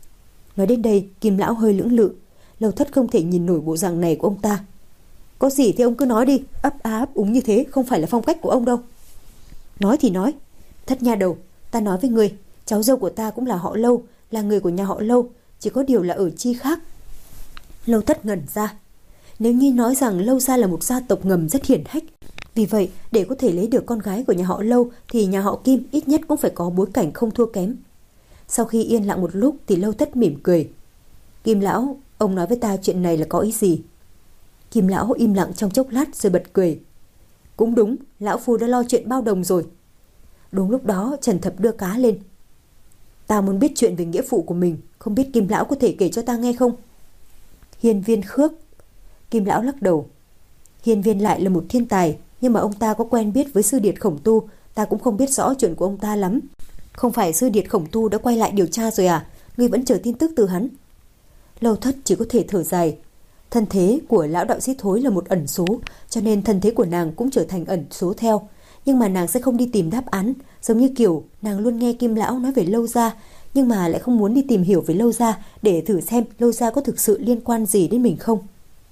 Nói đến đây, Kim lão hơi lưỡng lự. Lâu Thất không thể nhìn nổi bộ dạng này của ông ta. Có gì thì ông cứ nói đi, ấp á ấp úng như thế không phải là phong cách của ông đâu. Nói thì nói. Thất nha đầu, ta nói với người, cháu dâu của ta cũng là họ Lâu, là người của nhà họ Lâu, chỉ có điều là ở chi khác. Lâu Thất ngẩn ra. Nếu như nói rằng Lâu gia là một gia tộc ngầm rất hiển hách, vì vậy để có thể lấy được con gái của nhà họ Lâu thì nhà họ Kim ít nhất cũng phải có bối cảnh không thua kém. Sau khi yên lặng một lúc thì Lâu Thất mỉm cười. Kim lão, ông nói với ta chuyện này là có ý gì? Kim lão im lặng trong chốc lát rồi bật cười. Cũng đúng, lão phu đã lo chuyện bao đồng rồi. Đúng lúc đó Trần Thập đưa cá lên. Ta muốn biết chuyện về nghĩa phụ của mình, không biết Kim lão có thể kể cho ta nghe không? Hiên Viên Khước. Kim lão lắc đầu. Hiên Viên lại là một thiên tài, nhưng mà ông ta có quen biết với sư điệt Khổng Tu, ta cũng không biết rõ chuyện của ông ta lắm. Không phải sư điệt Khổng Tu đã quay lại điều tra rồi à? Ngươi vẫn chờ tin tức từ hắn? Lâu Thất chỉ có thể thở dài. Thân thế của lão đạo sĩ Thối là một ẩn số, cho nên thân thế của nàng cũng trở thành ẩn số theo. Nhưng mà nàng sẽ không đi tìm đáp án, giống như kiểu nàng luôn nghe Kim lão nói về Lâu gia, nhưng mà lại không muốn đi tìm hiểu về Lâu gia để thử xem Lâu gia có thực sự liên quan gì đến mình không.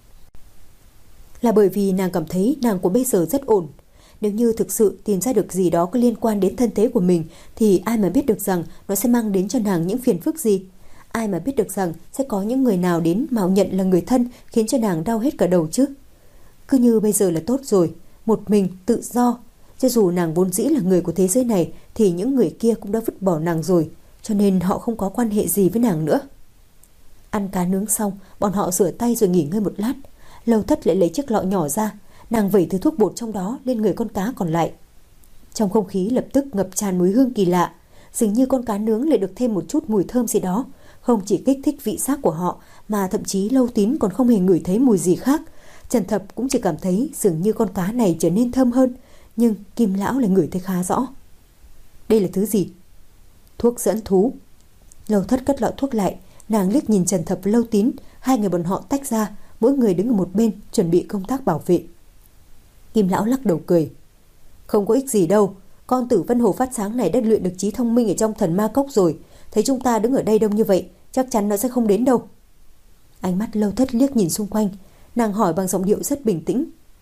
Là bởi vì nàng cảm thấy nàng của bây giờ rất ổn. Nếu như thực sự tìm ra được gì đó có liên quan đến thân thế của mình thì ai mà biết được rằng nó sẽ mang đến cho nàng những phiền phức gì. Ai mà biết được rằng sẽ có những người nào đến mạo nhận là người thân khiến cho nàng đau hết cả đầu chứ. Cứ như bây giờ là tốt rồi, một mình tự do. Cho dù nàng vốn dĩ là người của thế giới này thì những người kia cũng đã vứt bỏ nàng rồi, cho nên họ không có quan hệ gì với nàng nữa. Ăn cá nướng xong, bọn họ rửa tay rồi nghỉ ngơi một lát. Lâu Thất lại lấy chiếc lọ nhỏ ra, nàng vẩy thứ thuốc bột trong đó lên người con cá còn lại. Trong không khí lập tức ngập tràn mùi hương kỳ lạ, dường như con cá nướng lại được thêm một chút mùi thơm gì đó, không chỉ kích thích vị giác của họ mà thậm chí Lâu Tín còn không hề ngửi thấy mùi gì khác. Trần Thập cũng chỉ cảm thấy dường như con cá này trở nên thơm hơn, nhưng Kim lão lại ngửi thấy khá rõ. Đây là thứ gì? Thuốc dẫn thú. Lâu Thất cất lọ thuốc lại, nàng liếc nhìn Trần Thập và Lâu Tín, hai người bọn họ tách ra, mỗi người đứng ở một bên chuẩn bị công tác bảo vệ. Kim lão lắc đầu cười. Không có ích gì đâu, con tử vân hồ phát sáng này đã luyện được trí thông minh ở trong thần ma cốc rồi, thấy chúng ta đứng ở đây đông như vậy, chắc chắn nó sẽ không đến đâu. Ánh mắt Lâu Thất liếc nhìn xung quanh, nàng hỏi bằng giọng điệu rất bình tĩnh.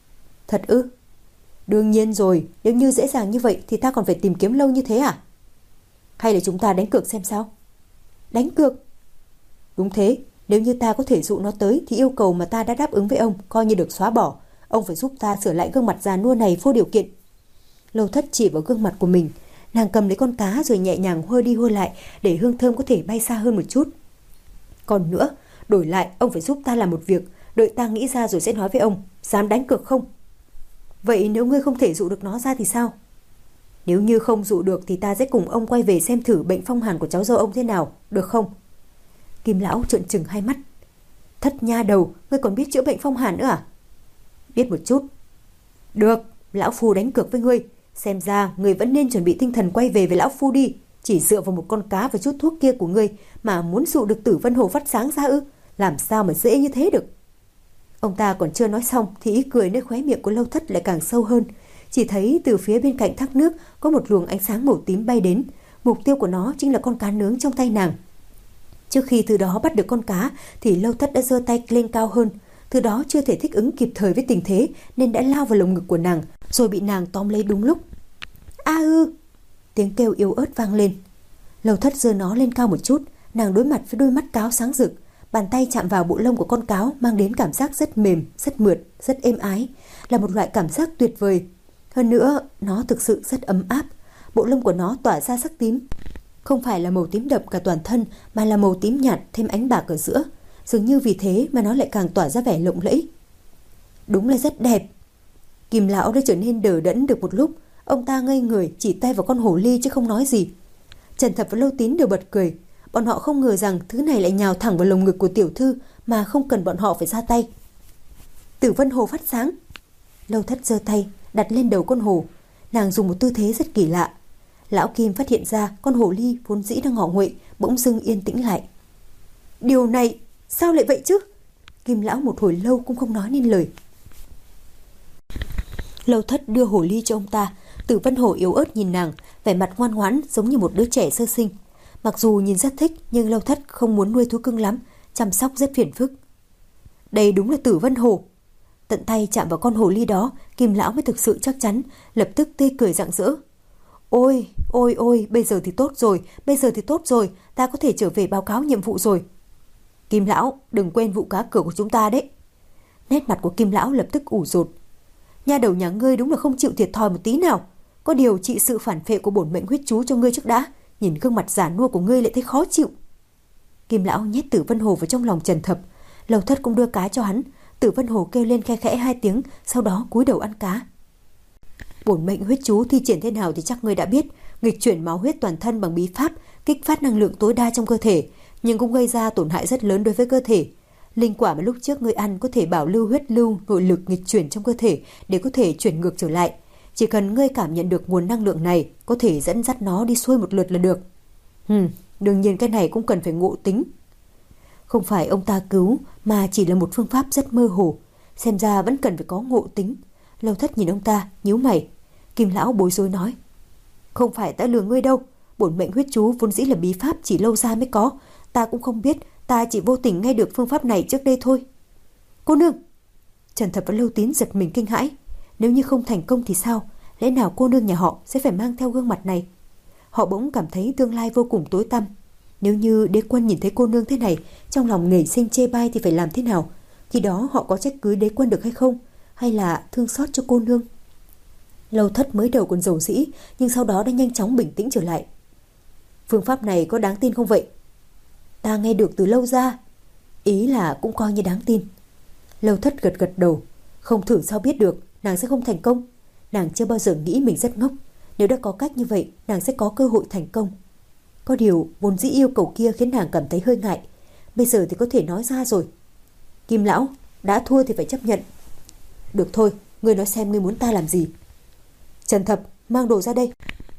Thật ư? Đương nhiên rồi, nếu như dễ dàng như vậy thì ta còn phải tìm kiếm lâu như thế à? Hay là chúng ta đánh cược xem sao? Đánh cược? Đúng thế, nếu như ta có thể dụ nó tới thì yêu cầu mà ta đã đáp ứng với ông coi như được xóa bỏ. Ông phải giúp ta sửa lại gương mặt già nua này vô điều kiện. Lâu Thất chỉ vào gương mặt của mình. Nàng cầm lấy con cá rồi nhẹ nhàng hơ đi hơ lại để hương thơm có thể bay xa hơn một chút. Còn nữa, đổi lại ông phải giúp ta làm một việc, đợi ta nghĩ ra rồi sẽ nói với ông. Dám đánh cược không? Vậy nếu ngươi không thể dụ được nó ra thì sao? Nếu như không dụ được thì ta sẽ cùng ông quay về xem thử bệnh phong hàn của cháu dâu ông thế nào, được không? Kim lão trợn trừng hai mắt. Thất nha đầu, ngươi còn biết chữa bệnh phong hàn nữa à? Biết một chút. Được, lão phu đánh cược với ngươi. Xem ra ngươi vẫn nên chuẩn bị tinh thần quay về với lão phu đi. Chỉ dựa vào một con cá và chút thuốc kia của ngươi mà muốn dụ được Tử Vân Hồ phát sáng ra ư? Làm sao mà dễ như thế được? Ông ta còn chưa nói xong thì ý cười nơi khóe miệng của Lâu Thất lại càng sâu hơn. Chỉ thấy từ phía bên cạnh thác nước có một luồng ánh sáng màu tím bay đến. Mục tiêu của nó chính là con cá nướng trong tay nàng. Trước khi từ đó bắt được con cá thì Lâu Thất đã giơ tay lên cao hơn. Từ đó chưa thể thích ứng kịp thời với tình thế nên đã lao vào lồng ngực của nàng, rồi bị nàng tóm lấy đúng lúc. A ư! Tiếng kêu yếu ớt vang lên. Lâu Thất giơ nó lên cao một chút, nàng đối mặt với đôi mắt cáo sáng rực. Bàn tay chạm vào bộ lông của con cáo mang đến cảm giác rất mềm, rất mượt, rất êm ái, là một loại cảm giác tuyệt vời. Hơn nữa, nó thực sự rất ấm áp. Bộ lông của nó tỏa ra sắc tím, không phải là màu tím đậm cả toàn thân mà là màu tím nhạt thêm ánh bạc ở giữa. Dường như vì thế mà nó lại càng tỏa ra vẻ lộng lẫy. Đúng là rất đẹp. Kim lão đã trở nên đờ đẫn được một lúc. Ông ta ngây người chỉ tay vào con hồ ly chứ không nói gì. Trần Thập và Lâu Tín đều bật cười. Bọn họ không ngờ rằng thứ này lại nhào thẳng vào lồng ngực của tiểu thư mà không cần bọn họ phải ra tay. Tử Vân Hồ phát sáng. Lâu Thất giơ tay đặt lên đầu con hồ. Nàng dùng một tư thế rất kỳ lạ. Lão Kim phát hiện ra con hồ ly vốn dĩ đang ngọ nguậy bỗng dưng yên tĩnh lại. Điều này sao lại vậy chứ? Kim lão một hồi lâu cũng không nói nên lời. Lâu Thất đưa hồ ly cho ông ta. Tử Vân Hồ yếu ớt nhìn nàng, vẻ mặt ngoan ngoãn giống như một đứa trẻ sơ sinh. Mặc dù nhìn rất thích nhưng Lâu Thất không muốn nuôi thú cưng lắm, chăm sóc rất phiền phức. Đây đúng là Tử Vân Hồ. Tận tay chạm vào con hồ ly đó, Kim lão mới thực sự chắc chắn, lập tức tươi cười rạng rỡ. Ôi, ôi ôi, bây giờ thì tốt rồi, bây giờ thì tốt rồi, ta có thể trở về báo cáo nhiệm vụ rồi. Kim lão, đừng quên vụ cá cược của chúng ta đấy. Nét mặt của Kim lão lập tức ủ rột. Nha đầu nhà ngươi đúng là không chịu thiệt thòi một tí nào. Có điều trị sự phản phệ của bổn mệnh huyết chú cho ngươi trước đã. Nhìn gương mặt già nua của ngươi lại thấy khó chịu. Kim lão nhét Tử Vân Hồ vào trong lòng Trần Thập. Lâu Thất cũng đưa cá cho hắn. Tử Vân Hồ kêu lên khe khẽ hai tiếng, sau đó cúi đầu ăn cá. Bổn mệnh huyết chú thi triển thế nào thì chắc ngươi đã biết. Nghịch chuyển máu huyết toàn thân bằng bí pháp, kích phát năng lượng tối đa trong cơ thể, nhưng cũng gây ra tổn hại rất lớn đối với cơ thể. Linh quả mà lúc trước ngươi ăn có thể bảo lưu huyết lưu nội lực nghịch chuyển trong cơ thể để có thể chuyển ngược trở lại. Chỉ cần ngươi cảm nhận được nguồn năng lượng này, có thể dẫn dắt nó đi xuôi một lượt là được. Hừm, đương nhiên cái này cũng cần phải ngộ tính. Không phải ông ta cứu, mà chỉ là một phương pháp rất mơ hồ. Xem ra vẫn cần phải có ngộ tính. Lâu Thất nhìn ông ta, nhíu mày. Kim lão bối rối nói. Không phải ta lừa ngươi đâu. Bổn mệnh huyết chú vốn dĩ là bí pháp chỉ lâu ra mới có. Ta cũng không biết, ta chỉ vô tình nghe được phương pháp này trước đây thôi. Cô nương! Trần Thập và Lâu Tín giật mình kinh hãi. Nếu như không thành công thì sao? Lẽ nào cô nương nhà họ sẽ phải mang theo gương mặt này? Họ bỗng cảm thấy tương lai vô cùng tối tăm. Nếu như đế quân nhìn thấy cô nương thế này, trong lòng nảy sinh chê bai thì phải làm thế nào? Khi đó họ có trách cứ đế quân được hay không? Hay là thương xót cho cô nương? Lâu Thất mới đầu còn dầu dĩ, nhưng sau đó đã nhanh chóng bình tĩnh trở lại. Phương pháp này có đáng tin không vậy? Ta nghe được từ Lâu ra. Ý là cũng coi như đáng tin. Lâu Thất gật gật đầu. Không thử sao biết được, nàng sẽ không thành công. Nàng chưa bao giờ nghĩ mình rất ngốc. Nếu đã có cách như vậy, nàng sẽ có cơ hội thành công. Có điều, vốn dĩ yêu cầu kia khiến nàng cảm thấy hơi ngại. Bây giờ thì có thể nói ra rồi. Kim lão, đã thua thì phải chấp nhận. Được thôi, ngươi nói xem ngươi muốn ta làm gì. Trần Thập, mang đồ ra đây.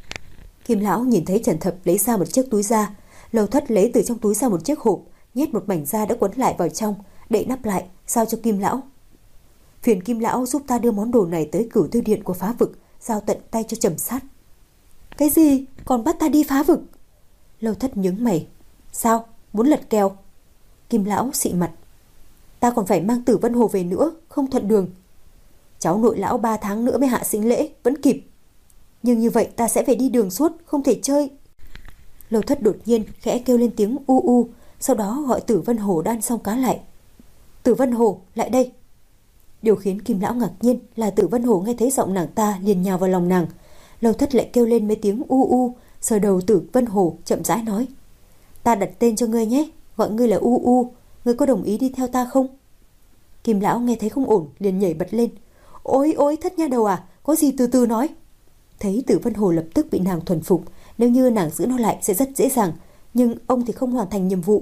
Kim lão nhìn thấy Trần Thập lấy ra một chiếc túi da. Lâu Thất lấy từ trong túi ra một chiếc hộp, nhét một mảnh da đã quấn lại vào trong, đậy nắp lại, giao cho Kim lão. Phiền Kim lão giúp ta đưa món đồ này tới Cửu Tiêu Điện của phá vực, giao tận tay cho Trầm Sát. Cái gì? Còn bắt ta đi phá vực? Lâu Thất nhướng mày. Sao? Muốn lật kèo? Kim lão xị mặt. Ta còn phải mang Tử Vân Hồ về nữa, không thuận đường. Cháu nội lão ba tháng nữa mới hạ sinh lễ, vẫn kịp. Nhưng như vậy ta sẽ phải đi đường suốt, không thể chơi. Lâu Thất đột nhiên khẽ kêu lên tiếng u u, sau đó gọi Tử Vân Hồ đan xong cá lại. Tử Vân Hồ, lại đây. Điều khiến Kim lão ngạc nhiên là Tử Vân Hồ nghe thấy giọng nàng ta liền nhào vào lòng nàng. Lâu Thất lại kêu lên mấy tiếng u u, sờ đầu Tử Vân Hồ chậm rãi nói. Ta đặt tên cho ngươi nhé, gọi ngươi là u u, ngươi có đồng ý đi theo ta không? Kim lão nghe thấy không ổn liền nhảy bật lên. Ôi ôi Thất nha đầu à, có gì từ từ nói. Thấy Tử Vân Hồ lập tức bị nàng thuần phục, nếu như nàng giữ nó lại sẽ rất dễ dàng, nhưng ông thì không hoàn thành nhiệm vụ.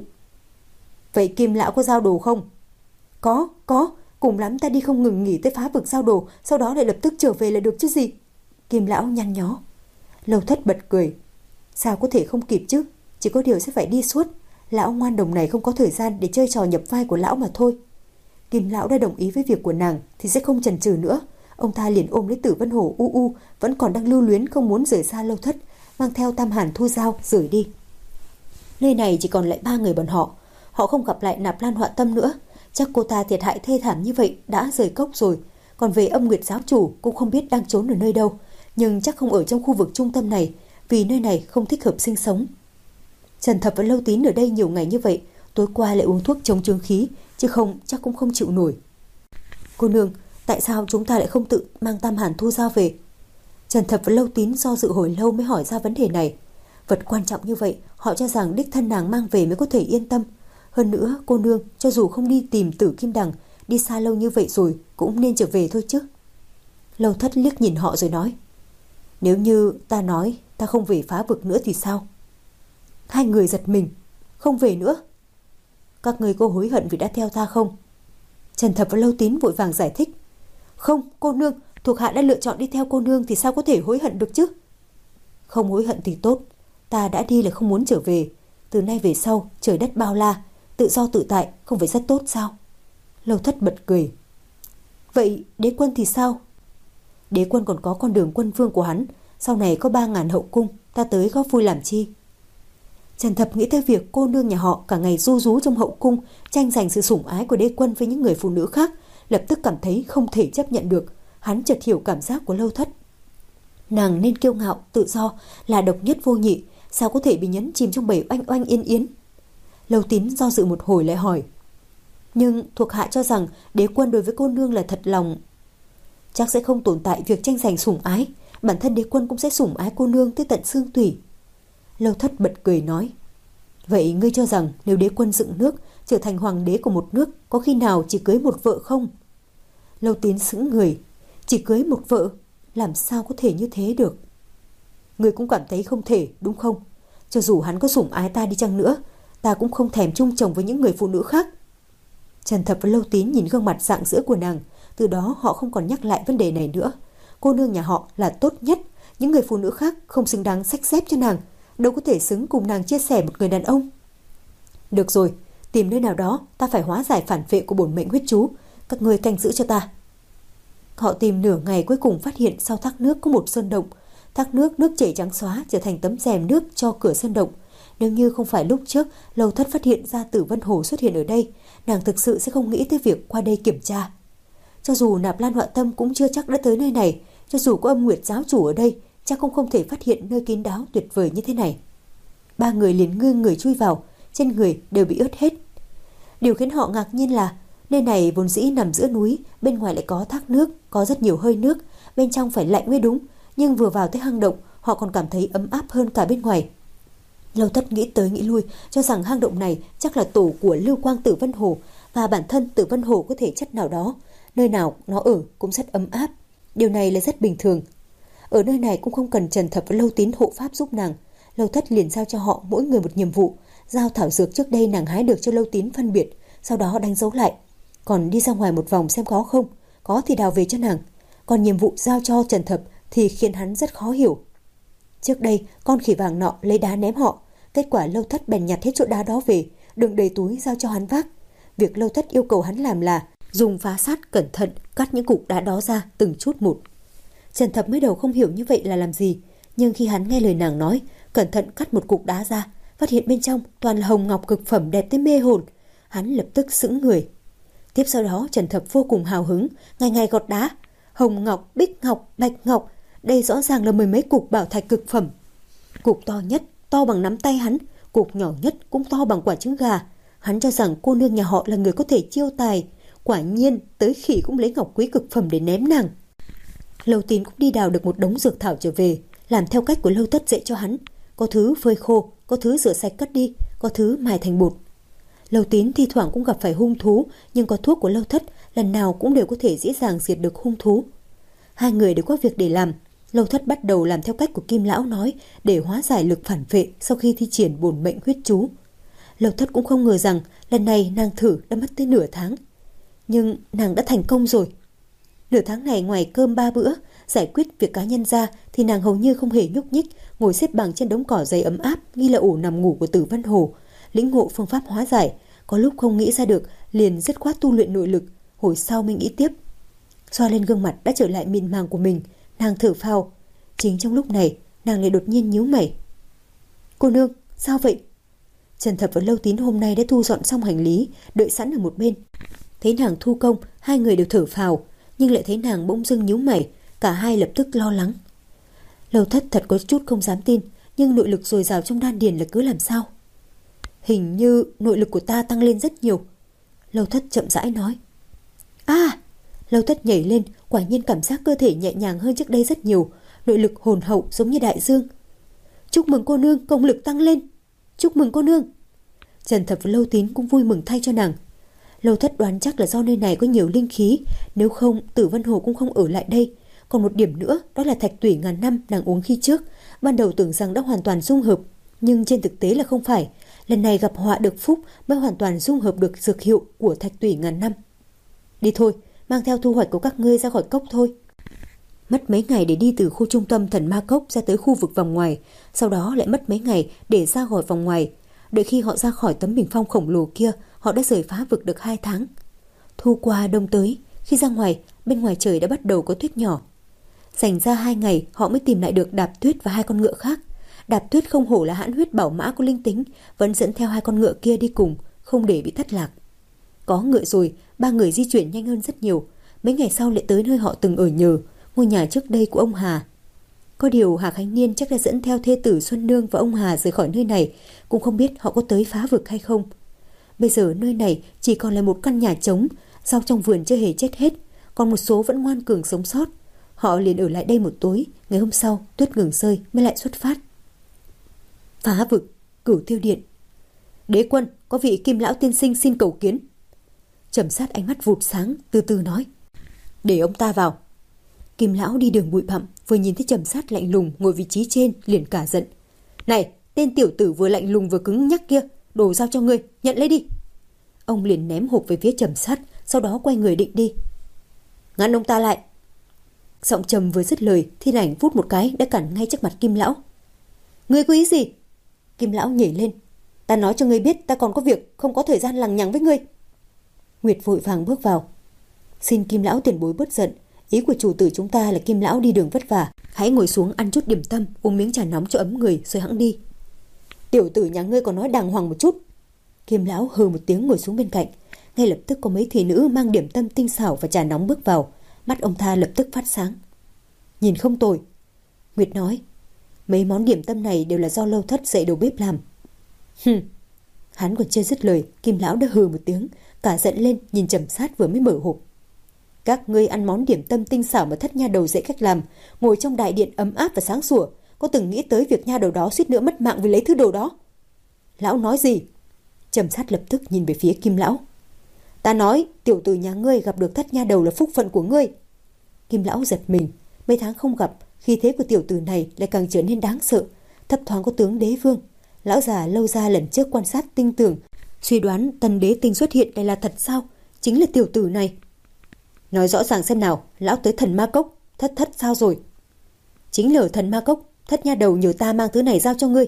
Vậy Kim lão có giao đồ không? Có, có, cùng lắm ta đi không ngừng nghỉ tới phá vực giao đồ, sau đó lại lập tức trở về là được chứ gì. Kim lão nhăn nhó. Lâu Thất bật cười. Sao có thể không kịp chứ, chỉ có điều sẽ phải đi suốt. Lão ngoan đồng này không có thời gian để chơi trò nhập vai của lão mà thôi. Kim lão đã đồng ý với việc của nàng thì sẽ không chần chừ nữa. Ông ta liền ôm lấy Tử Vân Hồ u u vẫn còn đang lưu luyến không muốn rời xa Lâu Thất, mang theo Tam Hàn Thu Giao rời đi. Nơi này chỉ còn lại ba người bọn họ. Họ không gặp lại Nạp Lan Họa Tâm nữa. Chắc cô ta thiệt hại thê thảm như vậy đã rời cốc rồi. Còn về Âm Nguyệt giáo chủ cũng không biết đang trốn ở nơi đâu, nhưng chắc không ở trong khu vực trung tâm này, vì nơi này không thích hợp sinh sống. Trần Thập và Lâu Tín ở đây nhiều ngày như vậy, tối qua lại uống thuốc chống chướng khí, chứ không chắc cũng không chịu nổi. Cô nương, tại sao chúng ta lại không tự mang Tam Hàn Thu Giao về? Trần Thập và Lâu Tín do dự hồi lâu mới hỏi ra vấn đề này. Vật quan trọng như vậy, họ cho rằng đích thân nàng mang về mới có thể yên tâm. Hơn nữa, cô nương, cho dù không đi tìm Tử Kim Đằng, đi xa lâu như vậy rồi, cũng nên trở về thôi chứ. Lâu Thất liếc nhìn họ rồi nói. Nếu như ta nói ta không về phá vực nữa thì sao? Hai người giật mình. Không về nữa? Các người có hối hận vì đã theo ta không? Trần Thập và Lâu Tín vội vàng giải thích. Không, cô nương, thuộc hạ đã lựa chọn đi theo cô nương thì sao có thể hối hận được chứ? Không hối hận thì tốt. Ta đã đi là không muốn trở về. Từ nay về sau, trời đất bao la, tự do tự tại, không phải rất tốt sao? Lâu Thất bật cười. Vậy đế quân thì sao? Đế quân còn có con đường quân vương của hắn, sau này có ba ngàn hậu cung, ta tới góp vui làm chi? Trần Thập nghĩ tới việc cô nương nhà họ cả ngày ru rú trong hậu cung, tranh giành sự sủng ái của đế quân với những người phụ nữ khác, lập tức cảm thấy không thể chấp nhận được. Hắn chợt hiểu cảm giác của Lâu Thất. Nàng nên kiêu ngạo, tự do, là độc nhất vô nhị, sao có thể bị nhấn chìm trong bầy oanh oanh yên yến? Lâu Tín do dự một hồi lại hỏi. Nhưng thuộc hạ cho rằng đế quân đối với cô nương là thật lòng. Chắc sẽ không tồn tại việc tranh giành sủng ái, bản thân đế quân cũng sẽ sủng ái cô nương tới tận xương tủy. Lâu Thất bật cười nói. Vậy ngươi cho rằng nếu đế quân dựng nước, trở thành hoàng đế của một nước, có khi nào chỉ cưới một vợ không? Lâu Tín sững người. Chỉ cưới một vợ? Làm sao có thể như thế được? Ngươi cũng cảm thấy không thể, đúng không? Cho dù hắn có sủng ái ta đi chăng nữa, ta cũng không thèm chung chồng với những người phụ nữ khác. Trần Thập và Lâu Tín nhìn gương mặt rạng rỡ của nàng, từ đó họ không còn nhắc lại vấn đề này nữa. Cô nương nhà họ là tốt nhất, những người phụ nữ khác không xứng đáng xách xếp cho nàng, đâu có thể xứng cùng nàng chia sẻ một người đàn ông. Được rồi, tìm nơi nào đó, ta phải hóa giải phản vệ của bổn mệnh huyết chú, các ngươi canh giữ cho ta. Họ tìm nửa ngày cuối cùng phát hiện sau thác nước có một sơn động. Thác nước nước chảy trắng xóa trở thành tấm rèm nước cho cửa sơn động. Nếu như không phải lúc trước Lâu Thất phát hiện ra Tử Vân Hồ xuất hiện ở đây, nàng thực sự sẽ không nghĩ tới việc qua đây kiểm tra. Cho dù Nạp Lan Họa Tâm cũng chưa chắc đã tới nơi này, cho dù có Âm Nguyệt giáo chủ ở đây, chắc cũng không thể phát hiện nơi kín đáo tuyệt vời như thế này. Ba người liền ngư người chui vào, trên người đều bị ướt hết. Điều khiến họ ngạc nhiên là nơi này vốn dĩ nằm giữa núi, bên ngoài lại có thác nước, có rất nhiều hơi nước, bên trong phải lạnh mới đúng, nhưng vừa vào tới hang động, họ còn cảm thấy ấm áp hơn cả bên ngoài. Lâu Thất nghĩ tới nghĩ lui, cho rằng hang động này chắc là tổ của Lưu Quang Tử Vân Hồ, và bản thân Tử Vân Hồ có thể chất nào đó, nơi nào nó ở cũng rất ấm áp. Điều này là rất bình thường. Ở nơi này cũng không cần Trần Thập và Lâu Tín hộ pháp giúp nàng. Lâu Thất liền giao cho họ mỗi người một nhiệm vụ, giao thảo dược trước đây nàng hái được cho Lâu Tín phân biệt, sau đó đánh dấu lại. Còn đi ra ngoài một vòng xem có không, có thì đào về cho nàng. Còn nhiệm vụ giao cho Trần Thập thì khiến hắn rất khó hiểu. Trước đây con khỉ vàng nọ lấy đá ném họ, kết quả Lâu Thất bèn nhặt hết chỗ đá đó về, đựng đầy túi giao cho hắn vác. Việc Lâu Thất yêu cầu hắn làm là dùng phá sát cẩn thận cắt những cục đá đó ra từng chút một. Trần Thập mới đầu không hiểu như vậy là làm gì, nhưng khi hắn nghe lời nàng nói, cẩn thận cắt một cục đá ra, phát hiện bên trong toàn là hồng ngọc cực phẩm đẹp tới mê hồn, hắn lập tức sững người. Tiếp sau đó Trần Thập vô cùng hào hứng, ngày ngày gọt đá, Hồng ngọc, bích ngọc, bạch ngọc, đây rõ ràng là mười mấy cục bảo thạch cực phẩm. Cục to nhất, to bằng nắm tay hắn, cục nhỏ nhất cũng to bằng quả trứng gà. Hắn cho rằng cô nương nhà họ là người có thể chiêu tài. Quả nhiên, tới khỉ cũng lấy ngọc quý cực phẩm để ném nàng. Lâu Tín cũng đi đào được một đống dược thảo trở về, làm theo cách của Lâu Thất dạy cho hắn. Có thứ phơi khô, có thứ rửa sạch cất đi, có thứ mài thành bột. Lâu Tín thi thoảng cũng gặp phải hung thú, nhưng có thuốc của Lâu Thất, lần nào cũng đều có thể dễ dàng diệt được hung thú. Hai người đều có việc để làm. Lâu Thất bắt đầu làm theo cách của Kim Lão nói để hóa giải lực phản vệ sau khi thi triển bổn mệnh huyết chú. Lâu Thất cũng không ngờ rằng lần này nàng thử đã mất tới nửa tháng. Nhưng nàng đã thành công rồi. Nửa tháng này ngoài cơm ba bữa, giải quyết việc cá nhân ra thì nàng hầu như không hề nhúc nhích, ngồi xếp bằng trên đống cỏ dày ấm áp nghi là ổ nằm ngủ của Tử Văn Hồ, lĩnh ngộ phương pháp hóa giải. Có lúc không nghĩ ra được liền dứt khoát tu luyện nội lực, hồi sau mới nghĩ tiếp. Xoa lên gương mặt đã trở lại mịn màng của mình, nàng thở phào. Chính trong lúc này nàng lại đột nhiên nhíu mày. Cô nương, sao vậy? Trần Thập và Lâu Tín hôm nay đã thu dọn xong hành lý, đợi sẵn ở một bên. Thấy nàng thu công, hai người đều thở phào, nhưng lại thấy nàng bỗng dưng nhíu mày, cả hai lập tức lo lắng. Lâu Thất thật có chút không dám tin, nhưng nội lực dồi dào trong đan điền là cứ làm sao? Hình như nội lực của ta tăng lên rất nhiều. Lâu Thất chậm rãi nói. À! Lâu Thất nhảy lên, quả nhiên cảm giác cơ thể nhẹ nhàng hơn trước đây rất nhiều, nội lực hồn hậu giống như đại dương. Chúc mừng cô nương, công lực tăng lên. Chúc mừng cô nương. Trần Thập và Lâu Tín cũng vui mừng thay cho nàng. Lâu Thất đoán chắc là do nơi này có nhiều linh khí, nếu không Tử Văn Hồ cũng không ở lại đây. Còn một điểm nữa, đó là thạch tủy ngàn năm nàng uống khi trước, ban đầu tưởng rằng đã hoàn toàn dung hợp, nhưng trên thực tế là không phải. Lần này gặp họa được phúc mới hoàn toàn dung hợp được dược hiệu của thạch tủy ngàn năm. Đi thôi, mang theo thu hoạch của các ngươi ra khỏi cốc thôi. Mất mấy ngày để đi từ khu trung tâm thần ma cốc ra tới khu vực vòng ngoài, sau đó lại mất mấy ngày để ra khỏi vòng ngoài. Đợi khi họ ra khỏi tấm bình phong khổng lồ kia, họ đã rời phá vực được hai tháng. Thu qua đông tới, khi ra ngoài, bên ngoài trời đã bắt đầu có tuyết nhỏ. Dành ra hai ngày, họ mới tìm lại được Đạp Tuyết và hai con ngựa khác. Đạp Tuyết không hổ là hãn huyết bảo mã có linh tính, vẫn dẫn theo hai con ngựa kia đi cùng, không để bị thất lạc. Có ngựa rồi, ba người di chuyển nhanh hơn rất nhiều. Mấy ngày sau lại tới nơi họ từng ở nhờ, ngôi nhà trước đây của ông Hà. Có điều Hà Khánh Niên chắc đã dẫn theo thê tử Xuân Nương và ông Hà rời khỏi nơi này, cũng không biết họ có tới phá vực hay không. Bây giờ nơi này chỉ còn là một căn nhà trống, rau trong vườn chưa hề chết hết, còn một số vẫn ngoan cường sống sót. Họ liền ở lại đây một tối, ngày hôm sau tuyết ngừng rơi mới lại xuất phát. Phá vực, Cửu Tiêu Điện. Đế quân, có vị Kim lão tiên sinh xin cầu kiến. Trầm Sát ánh mắt vụt sáng, từ từ nói. Để ông ta vào. Kim lão đi đường bụi bặm, vừa nhìn thấy Trầm Sát lạnh lùng ngồi vị trí trên, liền cả giận. Này, tên tiểu tử vừa lạnh lùng vừa cứng nhắc kia, đồ giao cho ngươi, nhận lấy đi. Ông liền ném hộp về phía Trầm Sát, sau đó quay người định đi. Ngăn ông ta lại. Giọng trầm vừa dứt lời, Thiên Ảnh vút một cái đã cản ngay trước mặt Kim lão. Ngươi có ý gì? Kim lão nhảy lên. Ta nói cho ngươi biết, ta còn có việc, không có thời gian lằng nhằng với ngươi. Nguyệt vội vàng bước vào. Xin Kim lão tiền bối bớt giận, ý của chủ tử chúng ta là Kim lão đi đường vất vả, hãy ngồi xuống ăn chút điểm tâm, uống miếng trà nóng cho ấm người rồi hẵng đi. Tiểu tử nhà ngươi còn nói đàng hoàng một chút. Kim lão hừ một tiếng ngồi xuống bên cạnh. Ngay lập tức có mấy thị nữ mang điểm tâm tinh xảo và trà nóng bước vào, mắt ông ta lập tức phát sáng. Nhìn không tồi. Nguyệt nói. Mấy món điểm tâm này đều là do Lâu Thất dạy đầu bếp làm. Hừm. Hắn còn chưa dứt lời, Kim lão đã hừ một tiếng, cả giận lên nhìn Trầm Sát vừa mới mở hộp. Các ngươi ăn món điểm tâm tinh xảo mà Thất nha đầu dạy cách làm, ngồi trong đại điện ấm áp và sáng sủa, có từng nghĩ tới việc nha đầu đó suýt nữa mất mạng vì lấy thứ đồ đó? Lão nói gì? Trầm Sát lập tức nhìn về phía Kim lão. Ta nói, tiểu tử nhà ngươi gặp được Thất nha đầu là phúc phận của ngươi. Kim lão giật mình, mấy tháng không gặp, khí thế của tiểu tử này lại càng trở nên đáng sợ. Thấp thoáng có tướng đế vương. Lão già Lâu gia lần trước quan sát tinh tường, suy đoán tần đế tinh xuất hiện đây là thật sao? Chính là tiểu tử này. Nói rõ ràng xem nào, lão tới thần ma cốc, Thất thất sao rồi? Chính là ở thần ma cốc, Thất nha đầu nhờ ta mang thứ này giao cho ngươi.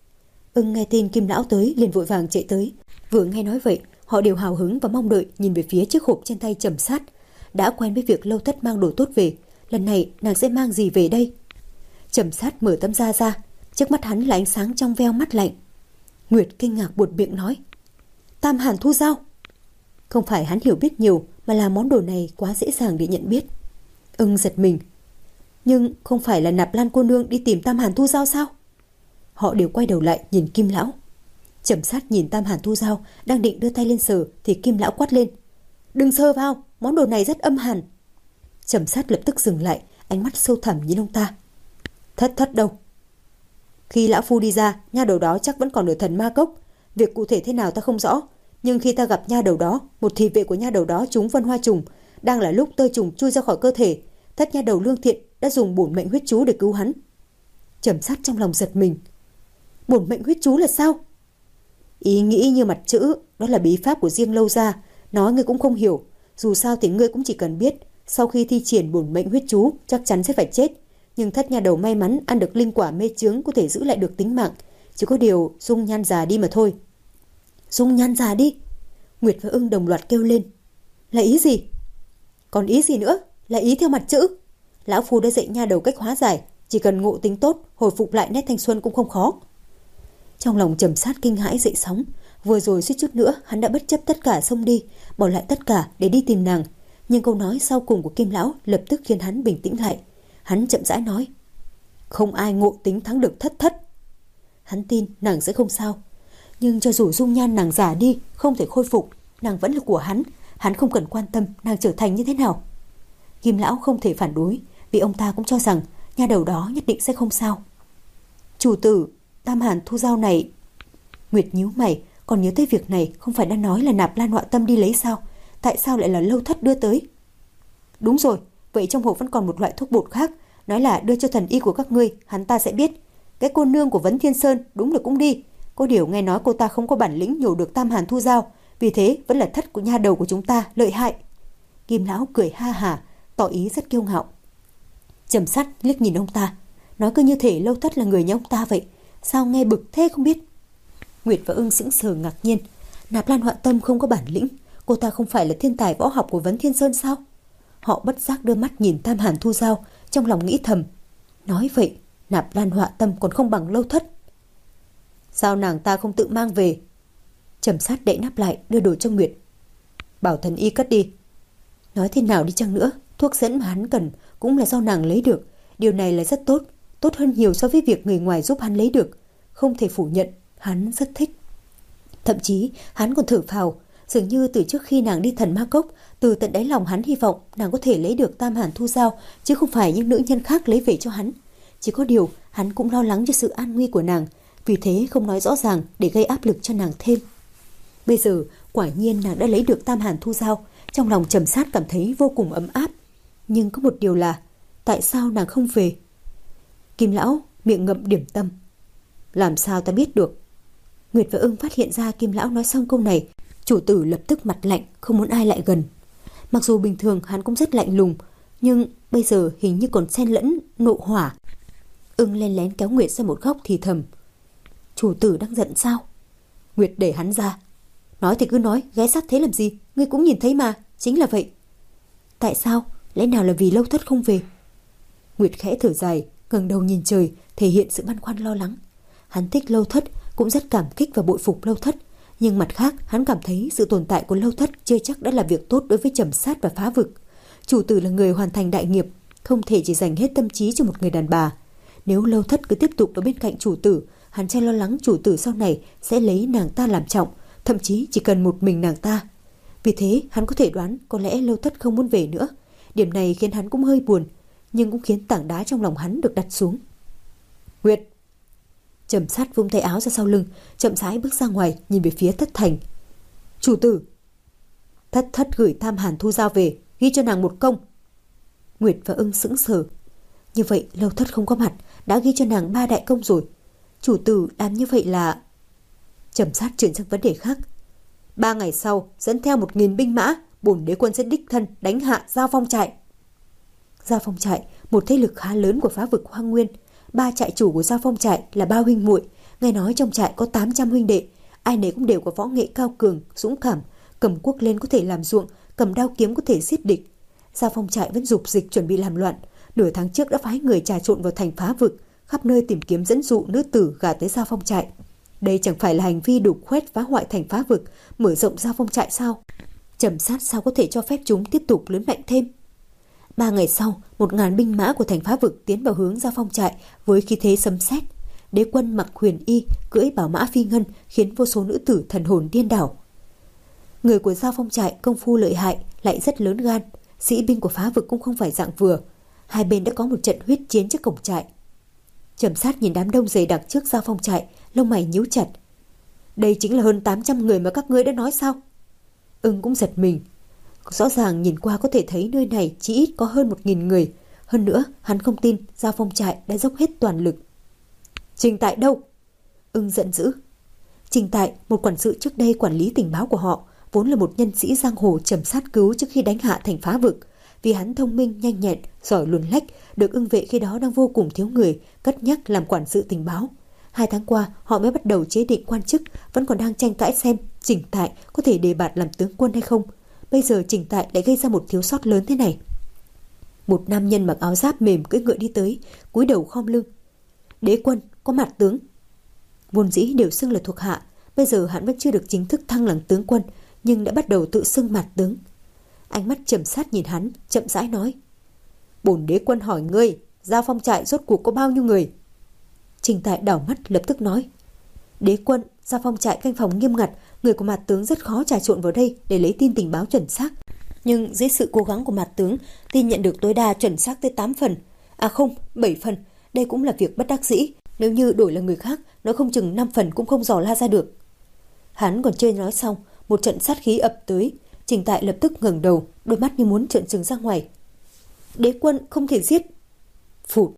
Ưng nghe tin Kim lão tới liền vội vàng chạy tới. Vừa nghe nói vậy, họ đều hào hứng và mong đợi nhìn về phía chiếc hộp trên tay Trầm Sát. Đã quen với việc Lâu Thất mang đồ tốt về, lần này nàng sẽ mang gì về đây? Trầm Sát mở tấm da ra, trước mắt hắn là ánh sáng trong veo mắt lạnh. Nguyệt kinh ngạc buột miệng nói. Tam Hàn Thu Dao. Không phải hắn hiểu biết nhiều, mà là món đồ này quá dễ dàng để nhận biết. Ưng giật mình. Nhưng không phải là Nạp Lan cô nương đi tìm Tam Hàn Thu Dao sao? Họ đều quay đầu lại nhìn Kim lão. Trầm Sát nhìn Tam Hàn Thu Dao đang định đưa tay lên sờ thì Kim lão quát lên: "Đừng sờ vào, món đồ này rất âm hàn." Trầm Sát lập tức dừng lại, ánh mắt sâu thẳm nhìn ông ta. "Thất thất đâu?" "Khi lão phu đi ra, nha đầu đó chắc vẫn còn ở Thần Ma Cốc. Việc cụ thể thế nào ta không rõ, nhưng khi ta gặp nha đầu đó, một thị vệ của nha đầu đó trúng vân hoa trùng, đang là lúc tơ trùng chui ra khỏi cơ thể, thất nha đầu lương thiện đã dùng bổn mệnh huyết chú để cứu hắn." Trầm Sát trong lòng giật mình. Bổn mệnh huyết chú là sao? Ý nghĩ như mặt chữ, đó là bí pháp của riêng Lâu gia, nói ngươi cũng không hiểu, dù sao thì ngươi cũng chỉ cần biết, sau khi thi triển bổn mệnh huyết chú chắc chắn sẽ phải chết, nhưng thất nha đầu may mắn ăn được linh quả mê chướng có thể giữ lại được tính mạng, chỉ có điều dung nhan già đi mà thôi. Dung nhan già đi? Nguyệt và Ưng đồng loạt kêu lên. Là ý gì? Còn ý gì nữa? Là ý theo mặt chữ. Lão phu đã dạy nha đầu cách hóa giải, chỉ cần ngộ tính tốt, hồi phục lại nét thanh xuân cũng không khó. Trong lòng Trầm Sát kinh hãi dậy sóng, vừa rồi suýt chút nữa hắn đã bất chấp tất cả xông đi, bỏ lại tất cả để đi tìm nàng, nhưng câu nói sau cùng của Kim lão lập tức khiến hắn bình tĩnh lại. Hắn chậm rãi nói: "Không ai ngộ tính thắng được thất thất." Hắn tin nàng sẽ không sao, nhưng cho dù dung nhan nàng giả đi, không thể khôi phục, nàng vẫn là của hắn, hắn không cần quan tâm nàng trở thành như thế nào. Kim lão không thể phản đối, vì ông ta cũng cho rằng nha đầu đó nhất định sẽ không sao. "Chủ tử, Tam Hàn Thu Dao này..." Nguyệt nhíu mày, còn nhớ tới việc này không phải đã nói là Nạp Lan Họa Tâm đi lấy sao? Tại sao lại là Lâu thất đưa tới? Đúng rồi, vậy trong hộp vẫn còn một loại thuốc bột khác, nói là đưa cho thần y của các ngươi, hắn ta sẽ biết. Cái cô nương của Vấn Thiên Sơn đúng là cũng đi, có điều nghe nói cô ta không có bản lĩnh nhổ được Tam Hàn Thu Dao, vì thế vẫn là thất của nha đầu của chúng ta lợi hại. Kim lão cười ha hả, tỏ ý rất kiêu ngạo. Trầm Sát liếc nhìn ông ta, nói cứ như thể Lâu thất là người nhà ông ta vậy, sao nghe bực thế không biết. Nguyệt và Ưng sững sờ ngạc nhiên, Nạp Lan Họa Tâm không có bản lĩnh, cô ta không phải là thiên tài võ học của Vấn Thiên Sơn sao? Họ bất giác đưa mắt nhìn Tam Hàn Thu Dao, trong lòng nghĩ thầm, nói vậy Nạp Lan Họa Tâm còn không bằng Lâu thất. Sao nàng ta không tự mang về? Trầm Sát đậy nắp lại, đưa đồ cho Nguyệt. Bảo thần y cất đi. Nói thế nào đi chăng nữa, thuốc dẫn mà hắn cần cũng là do nàng lấy được, điều này là rất tốt, tốt hơn nhiều so với việc người ngoài giúp hắn lấy được. Không thể phủ nhận, hắn rất thích. Thậm chí hắn còn thở phào, dường như từ trước khi nàng đi Thần Ma Cốc, từ tận đáy lòng hắn hy vọng nàng có thể lấy được Tam Hàn Thu Dao, chứ không phải những nữ nhân khác lấy về cho hắn. Chỉ có điều hắn cũng lo lắng cho sự an nguy của nàng, vì thế không nói rõ ràng để gây áp lực cho nàng thêm. Bây giờ quả nhiên nàng đã lấy được Tam Hàn Thu Dao, trong lòng Trầm Sát cảm thấy vô cùng ấm áp. Nhưng có một điều là, tại sao nàng không về? Kim lão miệng ngậm điểm tâm. Làm sao ta biết được? Nguyệt và Ưng phát hiện ra Kim lão nói xong câu này, chủ tử lập tức mặt lạnh, không muốn ai lại gần. Mặc dù bình thường hắn cũng rất lạnh lùng, nhưng bây giờ hình như còn xen lẫn nộ hỏa. Ưng len lén kéo Nguyệt ra một góc thì thầm. Chủ tử đang giận sao? Nguyệt để hắn ra. Nói thì cứ nói, ghé sát thế làm gì? Ngươi cũng nhìn thấy mà, chính là vậy. Tại sao? Lẽ nào là vì Lâu thất không về? Nguyệt khẽ thở dài, ngẩng đầu nhìn trời, thể hiện sự băn khoăn lo lắng. Hắn thích Lâu thất, cũng rất cảm kích và bội phục Lâu thất, nhưng mặt khác hắn cảm thấy sự tồn tại của Lâu thất chưa chắc đã là việc tốt đối với Trầm Sát và Phá Vực. Chủ tử là người hoàn thành đại nghiệp, không thể chỉ dành hết tâm trí cho một người đàn bà. Nếu Lâu thất cứ tiếp tục ở bên cạnh chủ tử, hắn sẽ lo lắng chủ tử sau này sẽ lấy nàng ta làm trọng, thậm chí chỉ cần một mình nàng ta. Vì thế hắn có thể đoán có lẽ Lâu thất không muốn về nữa. Điểm này khiến hắn cũng hơi buồn, nhưng cũng khiến tảng đá trong lòng hắn được đặt xuống. Nguyệt! Trầm Sát vung tay áo ra sau lưng, chậm rãi bước ra ngoài, nhìn về phía Thất Thành. Chủ tử! Thất thất gửi Tam Hàn Thu Dao về, ghi cho nàng một công. Nguyệt và Ưng sững sờ. Như vậy Lâu thất không có mặt, đã ghi cho nàng ba đại công rồi. Chủ tử làm như vậy là... Trầm Sát chuyển sang vấn đề khác. Ba ngày sau, dẫn theo một nghìn binh mã, bổn đế quân sẽ đích thân đánh hạ Giao Phong trại. Giao Phong trại, một thế lực khá lớn của Phá Vực Hoang Nguyên. Ba trại chủ của Giao Phong trại là ba huynh muội, nghe nói trong trại có tám trăm huynh đệ, ai nấy cũng đều có võ nghệ cao cường, dũng cảm, cầm cuốc lên có thể làm ruộng, cầm đao kiếm có thể giết địch. Giao Phong trại vẫn dục dịch chuẩn bị làm loạn, nửa tháng trước đã phái người trà trộn vào thành Phá Vực, khắp nơi tìm kiếm dẫn dụ nữ tử gả tới Giao Phong trại. Đây chẳng phải là hành vi đục khoét phá hoại thành Phá Vực, mở rộng Giao Phong trại sao? Trầm Sát sao có thể cho phép chúng tiếp tục lớn mạnh thêm? Ba ngày sau, một ngàn binh mã của thành Phá Vực tiến vào hướng Giao Phong trại với khí thế sấm sét. Đế quân mặc huyền y, cưỡi bảo mã phi ngân khiến vô số nữ tử thần hồn điên đảo. Người của Giao Phong trại công phu lợi hại, lại rất lớn gan. Sĩ binh của Phá Vực cũng không phải dạng vừa. Hai bên đã có một trận huyết chiến trước cổng trại. Trầm Sát nhìn đám đông dày đặc trước Giao Phong trại, lông mày nhíu chặt. Đây chính là hơn tám trăm người mà các ngươi đã nói sao? Ưng cũng giật mình. Rõ ràng nhìn qua có thể thấy nơi này chỉ ít có hơn một nghìn người. Hơn nữa, hắn không tin Giao Phong trại đã dốc hết toàn lực. Trình Tại đâu? Ưng giận dữ. Trình Tại, một quản sự trước đây quản lý tình báo của họ, vốn là một nhân sĩ giang hồ Trầm Sát cứu trước khi đánh hạ thành Phá Vực. Vì hắn thông minh, nhanh nhẹn, giỏi luồn lách, được Ưng vệ khi đó đang vô cùng thiếu người, cất nhắc làm quản sự tình báo. Hai tháng qua, họ mới bắt đầu chế định quan chức, vẫn còn đang tranh cãi xem Trình Tại có thể đề bạt làm tướng quân hay không. Bây giờ Trình Tại lại gây ra một thiếu sót lớn thế này. Một nam nhân mặc áo giáp mềm cưỡi ngựa đi tới, cúi đầu khom lưng. Đế quân, có mặt tướng. Vốn dĩ đều xưng là thuộc hạ, bây giờ hắn vẫn chưa được chính thức thăng làm tướng quân, nhưng đã bắt đầu tự xưng mặt tướng. Ánh mắt Trầm Sát nhìn hắn, chậm rãi nói. Bổn đế quân hỏi ngươi, Giao Phong trại rốt cuộc có bao nhiêu người? Trình Tại đảo mắt lập tức nói. Đế quân, Giao Phong trại canh phòng nghiêm ngặt, người của mặt tướng rất khó trà trộn vào đây để lấy tin tình báo chuẩn xác. Nhưng dưới sự cố gắng của mặt tướng, tin nhận được tối đa chuẩn xác tới tám phần. À không, bảy phần. Đây cũng là việc bất đắc dĩ. Nếu như đổi là người khác, nó không chừng năm phần cũng không dò la ra được. Hắn còn chưa nói xong, một trận sát khí ập tới. Trình Tại lập tức ngẩng đầu, đôi mắt như muốn trợn trừng ra ngoài. Đế quân không thể giết. Phụt.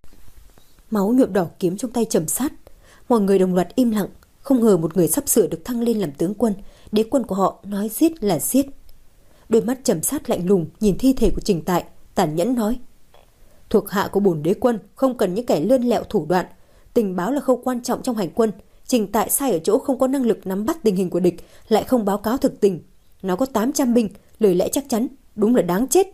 Máu nhuộm đỏ kiếm trong tay Trầm Sát. Mọi người đồng loạt im lặng. Không ngờ một người sắp sửa được thăng lên làm tướng quân. Đế quân của họ nói giết là giết. Đôi mắt Trầm Sát lạnh lùng nhìn thi thể của Trình Tại, tàn nhẫn nói. Thuộc hạ của bổn đế quân không cần những kẻ lươn lẹo thủ đoạn. Tình báo là khâu quan trọng trong hành quân. Trình Tại sai ở chỗ không có năng lực nắm bắt tình hình của địch, lại không báo cáo thực tình. Nó có tám trăm binh, lời lẽ chắc chắn, đúng là đáng chết.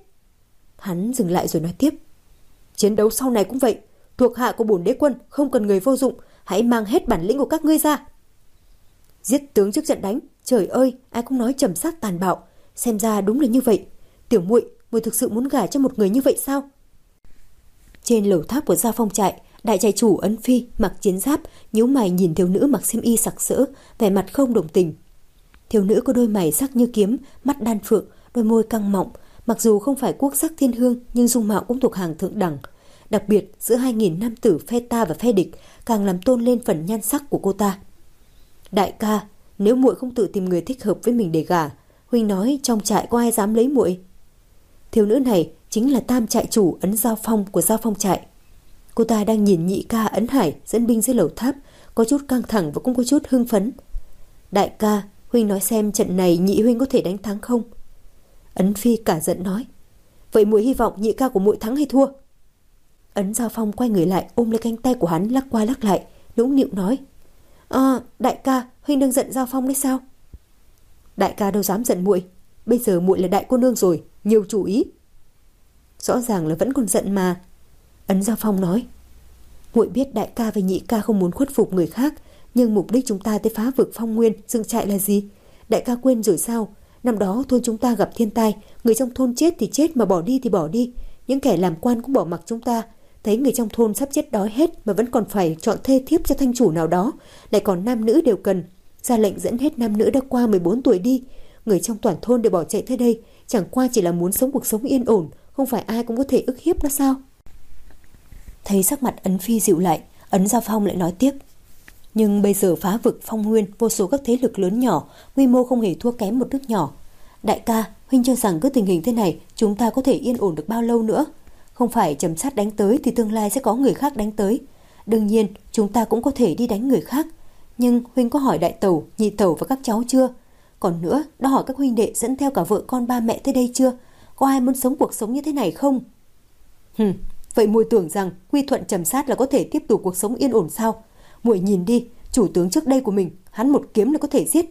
Hắn dừng lại rồi nói tiếp. Chiến đấu sau này cũng vậy. Thuộc hạ của bổn đế quân không cần người vô dụng, hãy mang hết bản lĩnh của các ngươi ra. Giết tướng trước trận đánh, trời ơi, ai cũng nói Trầm Sát tàn bạo. Xem ra đúng là như vậy. Tiểu muội, muội thực sự muốn gả cho một người như vậy sao? Trên lầu tháp của Giao Phong trại, đại trại chủ Ấn Phi mặc chiến giáp, nhíu mày nhìn thiếu nữ mặc xiêm y sặc sỡ, vẻ mặt không đồng tình. Thiếu nữ có đôi mày sắc như kiếm, mắt đan phượng, đôi môi căng mọng, mặc dù không phải quốc sắc thiên hương nhưng dung mạo cũng thuộc hàng thượng đẳng. Đặc biệt giữa hai nghìn nam tử phe ta và phe địch càng làm tôn lên phần nhan sắc của cô ta. Đại ca, nếu muội không tự tìm người thích hợp với mình để gả, huynh nói trong trại có ai dám lấy muội? Thiếu nữ này chính là tam trại chủ Ấn Giao Phong của Giao Phong trại. Cô ta đang nhìn nhị ca Ấn Hải dẫn binh dưới lầu tháp, có chút căng thẳng và cũng có chút hưng phấn. Đại ca, huynh nói xem trận này nhị huynh có thể đánh thắng không? Ấn Phi cả giận nói. Vậy muội hy vọng nhị ca của muội thắng hay thua? Ấn Giao Phong quay người lại ôm lấy cánh tay của hắn lắc qua lắc lại, nũng nịu nói. À, đại ca, huynh đang giận Giao Phong đấy sao? Đại ca đâu dám giận muội, bây giờ muội là đại cô nương rồi, nhiều chủ ý. Rõ ràng là vẫn còn giận mà. Ấn Giao Phong nói. Muội biết đại ca và nhị ca không muốn khuất phục người khác, nhưng mục đích chúng ta tới Phá Vực Phong Nguyên dựng trại là gì? Đại ca quên rồi sao? Năm đó thôn chúng ta gặp thiên tai, người trong thôn chết thì chết mà bỏ đi thì bỏ đi. Những kẻ làm quan cũng bỏ mặc chúng ta. Thấy người trong thôn sắp chết đói hết mà vẫn còn phải chọn thê thiếp cho thanh chủ nào đó, lại còn nam nữ đều cần. Ra lệnh dẫn hết nam nữ đã qua mười bốn tuổi đi. Người trong toàn thôn đều bỏ chạy tới đây, chẳng qua chỉ là muốn sống cuộc sống yên ổn, không phải ai cũng có thể ức hiếp nó sao? Thấy sắc mặt Ấn Phi dịu lại, Ấn Giao Phong lại nói tiếp. Nhưng bây giờ Phá Vực Phong Nguyên vô số các thế lực lớn nhỏ, quy mô không hề thua kém một nước nhỏ. Đại ca, huynh cho rằng cứ tình hình thế này chúng ta có thể yên ổn được bao lâu nữa? Không phải Trầm Sát đánh tới thì tương lai sẽ có người khác đánh tới. Đương nhiên chúng ta cũng có thể đi đánh người khác. Nhưng huynh có hỏi đại tẩu, nhị tẩu và các cháu chưa? Còn nữa, đã hỏi các huynh đệ dẫn theo cả vợ con ba mẹ tới đây chưa? Có ai muốn sống cuộc sống như thế này không? Hừm, vậy muội tưởng rằng quy thuận Trầm Sát là có thể tiếp tục cuộc sống yên ổn sao? Muội nhìn đi, chủ tướng trước đây của mình, hắn một kiếm là có thể giết.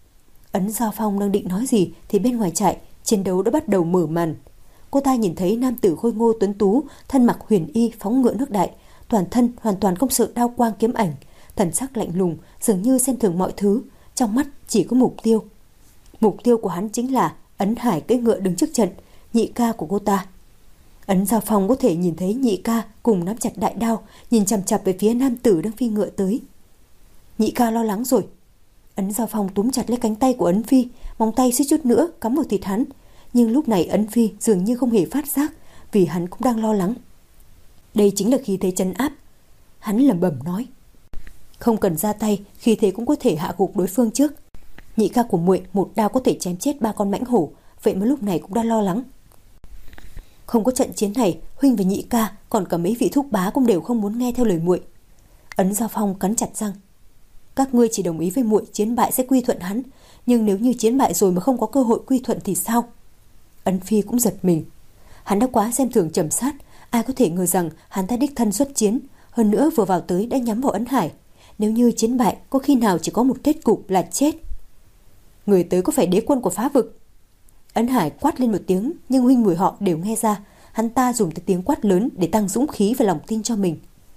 Ấn Giao Phong đang định nói gì thì bên ngoài trại, chiến đấu đã bắt đầu mở màn. Cô ta nhìn thấy nam tử khôi ngô tuấn tú, thân mặc huyền y phóng ngựa nước đại, toàn thân hoàn toàn không sợ đao quang kiếm ảnh, thần sắc lạnh lùng, dường như xem thường mọi thứ, trong mắt chỉ có mục tiêu. Mục tiêu của hắn chính là Ấn Hải cưỡi ngựa đứng trước trận, nhị ca của cô ta. Ấn Giao Phong có thể nhìn thấy nhị ca cùng nắm chặt đại đao, nhìn chằm chằm về phía nam tử đang phi ngựa tới. Nhị ca lo lắng rồi. Ấn Giao Phong túm chặt lấy cánh tay của Ấn Phi, móng tay suýt chút nữa cắm vào thịt hắn. Nhưng lúc này Ấn Phi dường như không hề phát giác, vì hắn cũng đang lo lắng. Đây chính là khí thế trấn áp. Hắn lẩm bẩm nói. Không cần ra tay, khí thế cũng có thể hạ gục đối phương trước. Nhị ca của muội một đao có thể chém chết ba con mãnh hổ, vậy mà lúc này cũng đã lo lắng. Không có trận chiến này, huynh và nhị ca còn cả mấy vị thúc bá cũng đều không muốn nghe theo lời muội. Ấn Giao Phong cắn chặt răng. Các ngươi chỉ đồng ý với muội chiến bại sẽ quy thuận hắn, nhưng nếu như chiến bại rồi mà không có cơ hội quy thuận thì sao? Ấn Phi cũng giật mình. Hắn đã quá xem thường Trầm Sát, ai có thể ngờ rằng hắn ta đích thân xuất chiến, hơn nữa vừa vào tới đã nhắm vào Ấn Hải. Nếu như chiến bại, có khi nào chỉ có một kết cục là chết. Người tới có phải đế quân của phá vực? Ấn Hải quát lên một tiếng, nhưng huynh muội họ đều nghe ra. Hắn ta dùng cái tiếng quát lớn để tăng dũng khí và lòng tin cho mình.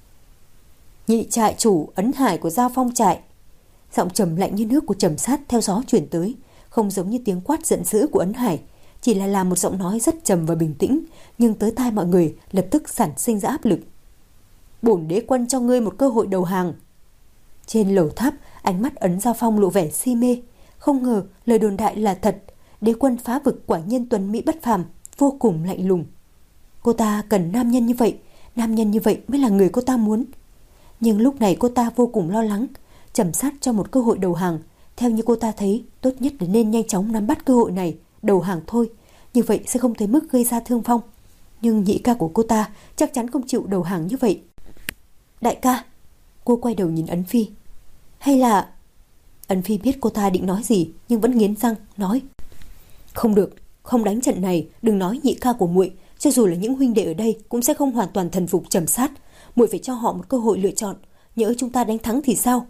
Nhị trại chủ Ấn Hải của Giao Phong trại. Giọng trầm lạnh như nước của Trầm Sát theo gió chuyển tới, không giống như tiếng quát giận dữ của Ấn Hải, chỉ là là một giọng nói rất trầm và bình tĩnh, nhưng tới tai mọi người lập tức sản sinh ra áp lực. Bổn đế quân cho ngươi một cơ hội đầu hàng. Trên lầu tháp, ánh mắt Ấn Giao Phong lộ vẻ si mê. Không ngờ lời đồn đại là thật. Đế quân phá vực quả nhiên tuấn mỹ bất phàm, vô cùng lạnh lùng. Cô ta cần nam nhân như vậy, nam nhân như vậy mới là người cô ta muốn. Nhưng lúc này cô ta vô cùng lo lắng. Trầm Sát cho một cơ hội đầu hàng, theo như cô ta thấy, tốt nhất là nên nhanh chóng nắm bắt cơ hội này, đầu hàng thôi. Như vậy sẽ không tới mức gây ra thương vong. Nhưng nhị ca của cô ta chắc chắn không chịu đầu hàng như vậy. Đại ca. Cô quay đầu nhìn Ấn Phi. Hay là... Ấn Phi biết cô ta định nói gì, nhưng vẫn nghiến răng nói. Không được, không đánh trận này. Đừng nói nhị ca của muội, cho dù là những huynh đệ ở đây cũng sẽ không hoàn toàn thần phục Trầm Sát. Muội phải cho họ một cơ hội lựa chọn. Nhỡ chúng ta đánh thắng thì sao?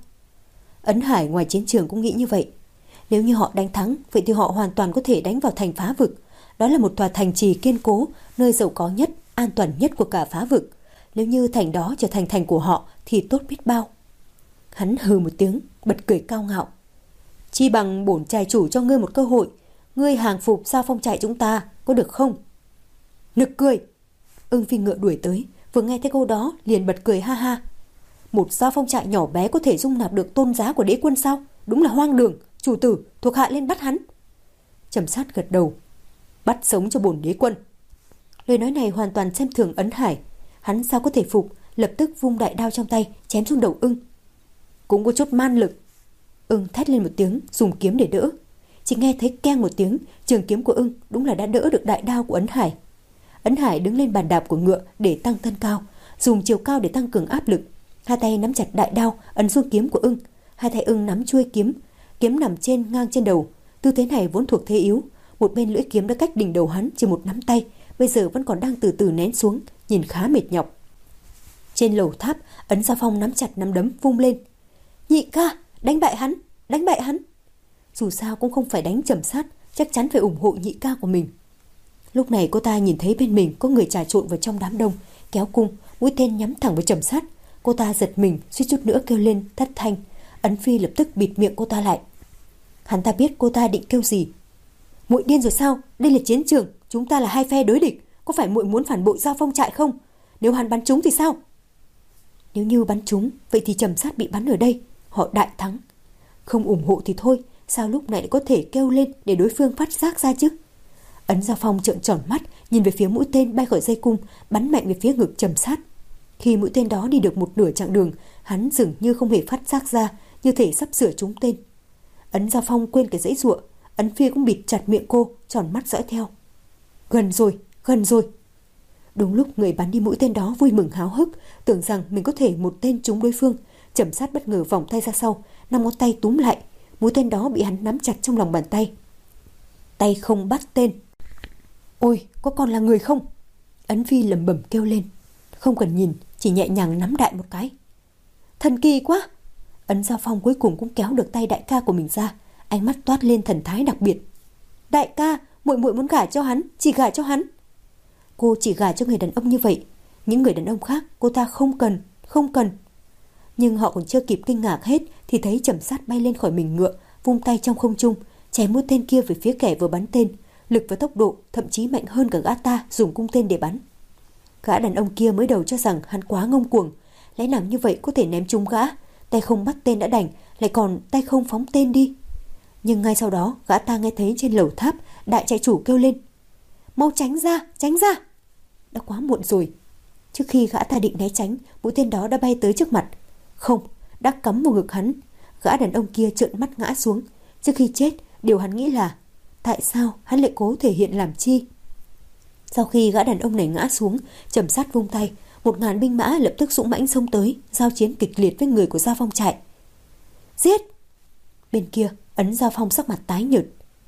Ấn Hải ngoài chiến trường cũng nghĩ như vậy. Nếu như họ đánh thắng, vậy thì họ hoàn toàn có thể đánh vào thành phá vực. Đó là một tòa thành trì kiên cố, nơi giàu có nhất, an toàn nhất của cả phá vực. Nếu như thành đó trở thành thành của họ thì tốt biết bao. Hắn hừ một tiếng, bật cười cao ngạo. Chi bằng bổn trại chủ cho ngươi một cơ hội. Ngươi hàng phục Giao Phong trại chúng ta, có được không? Nực cười. Ưng Phi ngựa đuổi tới, vừa nghe thấy câu đó liền bật cười ha ha. Một Giao Phong trại nhỏ bé có thể dung nạp được tôn giá của đế quân sao? Đúng là hoang đường. Chủ tử, thuộc hạ lên bắt hắn. Trầm Sát gật đầu. Bắt sống cho bổn đế quân. Lời nói này hoàn toàn xem thường Ấn Hải. Hắn sao có thể phục, lập tức vung đại đao trong tay chém xuống đầu Ưng. Cũng có chút man lực. Ưng thét lên một tiếng, dùng kiếm để đỡ. Chỉ nghe thấy keng một tiếng, trường kiếm của Ưng đúng là đã đỡ được đại đao của Ấn Hải. Ấn Hải đứng lên bàn đạp của ngựa để tăng thân cao, dùng chiều cao để tăng cường áp lực. Hai tay nắm chặt đại đao ấn xuống kiếm của Ưng, hai tay Ưng nắm chuôi kiếm, kiếm nằm trên ngang trên đầu. Tư thế này vốn thuộc thế yếu, một bên lưỡi kiếm đã cách đỉnh đầu hắn chỉ một nắm tay, bây giờ vẫn còn đang từ từ nén xuống, nhìn khá mệt nhọc. Trên lầu tháp, Ấn Giao Phong nắm chặt nắm đấm vung lên. Nhị ca, đánh bại hắn, đánh bại hắn. Dù sao cũng không phải đánh Trầm Sát, chắc chắn phải ủng hộ nhị ca của mình. Lúc này cô ta nhìn thấy bên mình có người trà trộn vào trong đám đông, kéo cung, mũi tên nhắm thẳng vào Trầm Sát. Cô ta giật mình, suýt chút nữa kêu lên thất thanh. Ấn Phi lập tức bịt miệng cô ta lại. Hắn ta biết cô ta định kêu gì. Muội điên rồi sao? Đây là chiến trường, chúng ta là hai phe đối địch. Có phải muội muốn phản bội Giao Phong trại không? Nếu hắn bắn trúng thì sao? Nếu như bắn trúng, vậy thì Trầm Sát bị bắn ở đây, họ đại thắng. Không ủng hộ thì thôi, sao lúc này có thể kêu lên để đối phương phát giác ra chứ? Ấn Giao Phong trợn tròn mắt, nhìn về phía mũi tên bay khỏi dây cung, bắn mạnh về phía ngực Trầm Sát. Khi mũi tên đó đi được một nửa chặng đường, hắn dường như không hề phát giác ra, như thể sắp sửa trúng tên. Ấn Giao Phong quên cái giãy giụa, Ấn Phi cũng bịt chặt miệng cô, tròn mắt dõi theo. Gần rồi, gần rồi. Đúng lúc người bắn đi mũi tên đó vui mừng háo hức, tưởng rằng mình có thể một tên trúng đối phương, Trầm Sát bất ngờ vòng tay ra sau, năm ngón tay túm lại, mũi tên đó bị hắn nắm chặt trong lòng bàn tay. Tay không bắt tên. Ôi, có còn là người không? Ấn Phi lẩm bẩm kêu lên. Không cần nhìn, chỉ nhẹ nhàng nắm đại một cái. Thần kỳ quá. Ấn Giao Phong cuối cùng cũng kéo được tay đại ca của mình ra, ánh mắt toát lên thần thái đặc biệt. Đại ca, muội muội muốn gả cho hắn, chỉ gả cho hắn. Cô chỉ gả cho người đàn ông như vậy, những người đàn ông khác cô ta không cần, không cần. Nhưng họ còn chưa kịp kinh ngạc hết thì thấy Trầm Sát bay lên khỏi mình ngựa, vung tay trong không trung, chém mũi tên kia về phía kẻ vừa bắn tên, lực và tốc độ thậm chí mạnh hơn cả gã ta dùng cung tên để bắn. Gã đàn ông kia mới đầu cho rằng hắn quá ngông cuồng, lẽ nào như vậy có thể ném trúng gã, tay không bắt tên đã đành, lại còn tay không phóng tên đi. Nhưng ngay sau đó gã ta nghe thấy trên lầu tháp đại trại chủ kêu lên: "Mau tránh ra, tránh ra!" Đã quá muộn rồi. Trước khi gã ta định né tránh, mũi tên đó đã bay tới trước mặt. Không, đã cắm vào ngực hắn. Gã đàn ông kia trợn mắt ngã xuống. Trước khi chết, điều hắn nghĩ là tại sao hắn lại cố thể hiện làm chi. Sau khi gã đàn ông này ngã xuống, Trầm Sát vung tay, một ngàn binh mã lập tức dũng mãnh xông tới, giao chiến kịch liệt với người của Giao Phong trại. Giết! Bên kia, Ấn Giao Phong sắc mặt tái nhợt.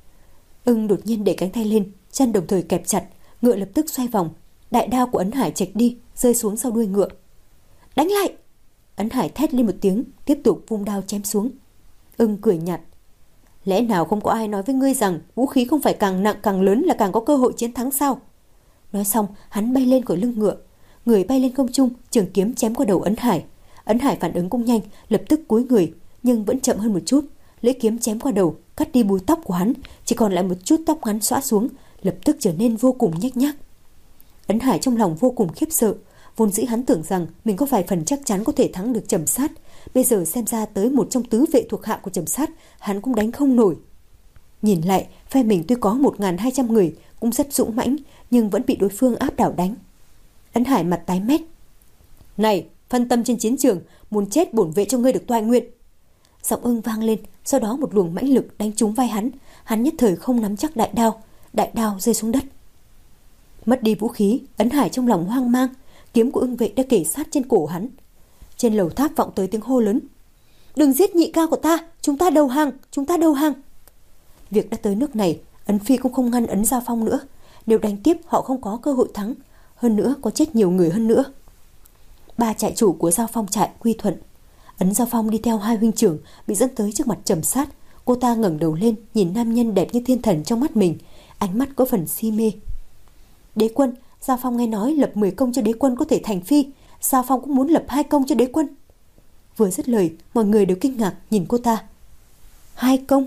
Ưng đột nhiên để cánh tay lên, chân đồng thời kẹp chặt, ngựa lập tức xoay vòng. Đại đao của Ấn Hải chạch đi, rơi xuống sau đuôi ngựa. Đánh lại! Ấn Hải thét lên một tiếng, tiếp tục vung đao chém xuống. Ưng cười nhạt. Lẽ nào không có ai nói với ngươi rằng vũ khí không phải càng nặng càng lớn là càng có cơ hội chiến thắng sao? Nói xong, hắn bay lên khỏi lưng ngựa, người bay lên không trung, trường kiếm chém qua đầu Ấn Hải. Ấn Hải phản ứng cũng nhanh, lập tức cúi người, nhưng vẫn chậm hơn một chút. Lưỡi kiếm chém qua đầu, cắt đi búi tóc của hắn, chỉ còn lại một chút tóc ngắn xõa xuống, lập tức trở nên vô cùng nhếch nhác. Ấn Hải trong lòng vô cùng khiếp sợ, vốn dĩ hắn tưởng rằng mình có vài phần chắc chắn có thể thắng được Trầm Sát, bây giờ xem ra tới một trong tứ vệ thuộc hạ của Trầm Sát, hắn cũng đánh không nổi. Nhìn lại, phe mình tuy có một nghìn hai trăm người, cũng rất dũng mãnh, nhưng vẫn bị đối phương áp đảo đánh. Ấn Hải mặt tái mét. Này, phân tâm trên chiến trường, muốn chết bổn vệ cho ngươi được toại nguyện. Giọng Ưng vang lên, sau đó một luồng mãnh lực đánh trúng vai hắn, hắn nhất thời không nắm chắc đại đao, đại đao rơi xuống đất. Mất đi vũ khí, Ấn Hải trong lòng hoang mang, kiếm của Ưng vệ đã kề sát trên cổ hắn. Trên lầu tháp vọng tới tiếng hô lớn. Đừng giết nhị ca của ta, chúng ta đầu hàng, chúng ta đầu hàng. Việc đã tới nước này, Ấn Phi cũng không ngăn Ấn Giao Phong nữa. Nếu đánh tiếp họ không có cơ hội thắng, hơn nữa có chết nhiều người hơn nữa. Ba trại chủ của Giao Phong trại quy thuận. Ấn Giao Phong đi theo hai huynh trưởng bị dẫn tới trước mặt Trầm Sát. Cô ta ngẩng đầu lên nhìn nam nhân đẹp như thiên thần trong mắt mình, ánh mắt có phần si mê. Đế quân, Giao Phong nghe nói lập mười công cho đế quân có thể thành phi, Giao Phong cũng muốn lập hai công cho đế quân. Vừa dứt lời, mọi người đều kinh ngạc nhìn cô ta. Hai công?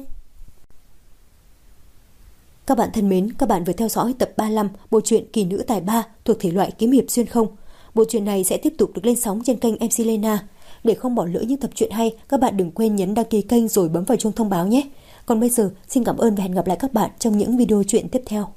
Các bạn thân mến, các bạn vừa theo dõi tập ba mươi lăm bộ truyện Kỳ Nữ Tài Ba thuộc thể loại kiếm hiệp xuyên không. Bộ truyện này sẽ tiếp tục được lên sóng trên kênh em xê Lena. Để không bỏ lỡ những tập truyện hay, các bạn đừng quên nhấn đăng ký kênh rồi bấm vào chuông thông báo nhé. Còn bây giờ, xin cảm ơn và hẹn gặp lại các bạn trong những video truyện tiếp theo.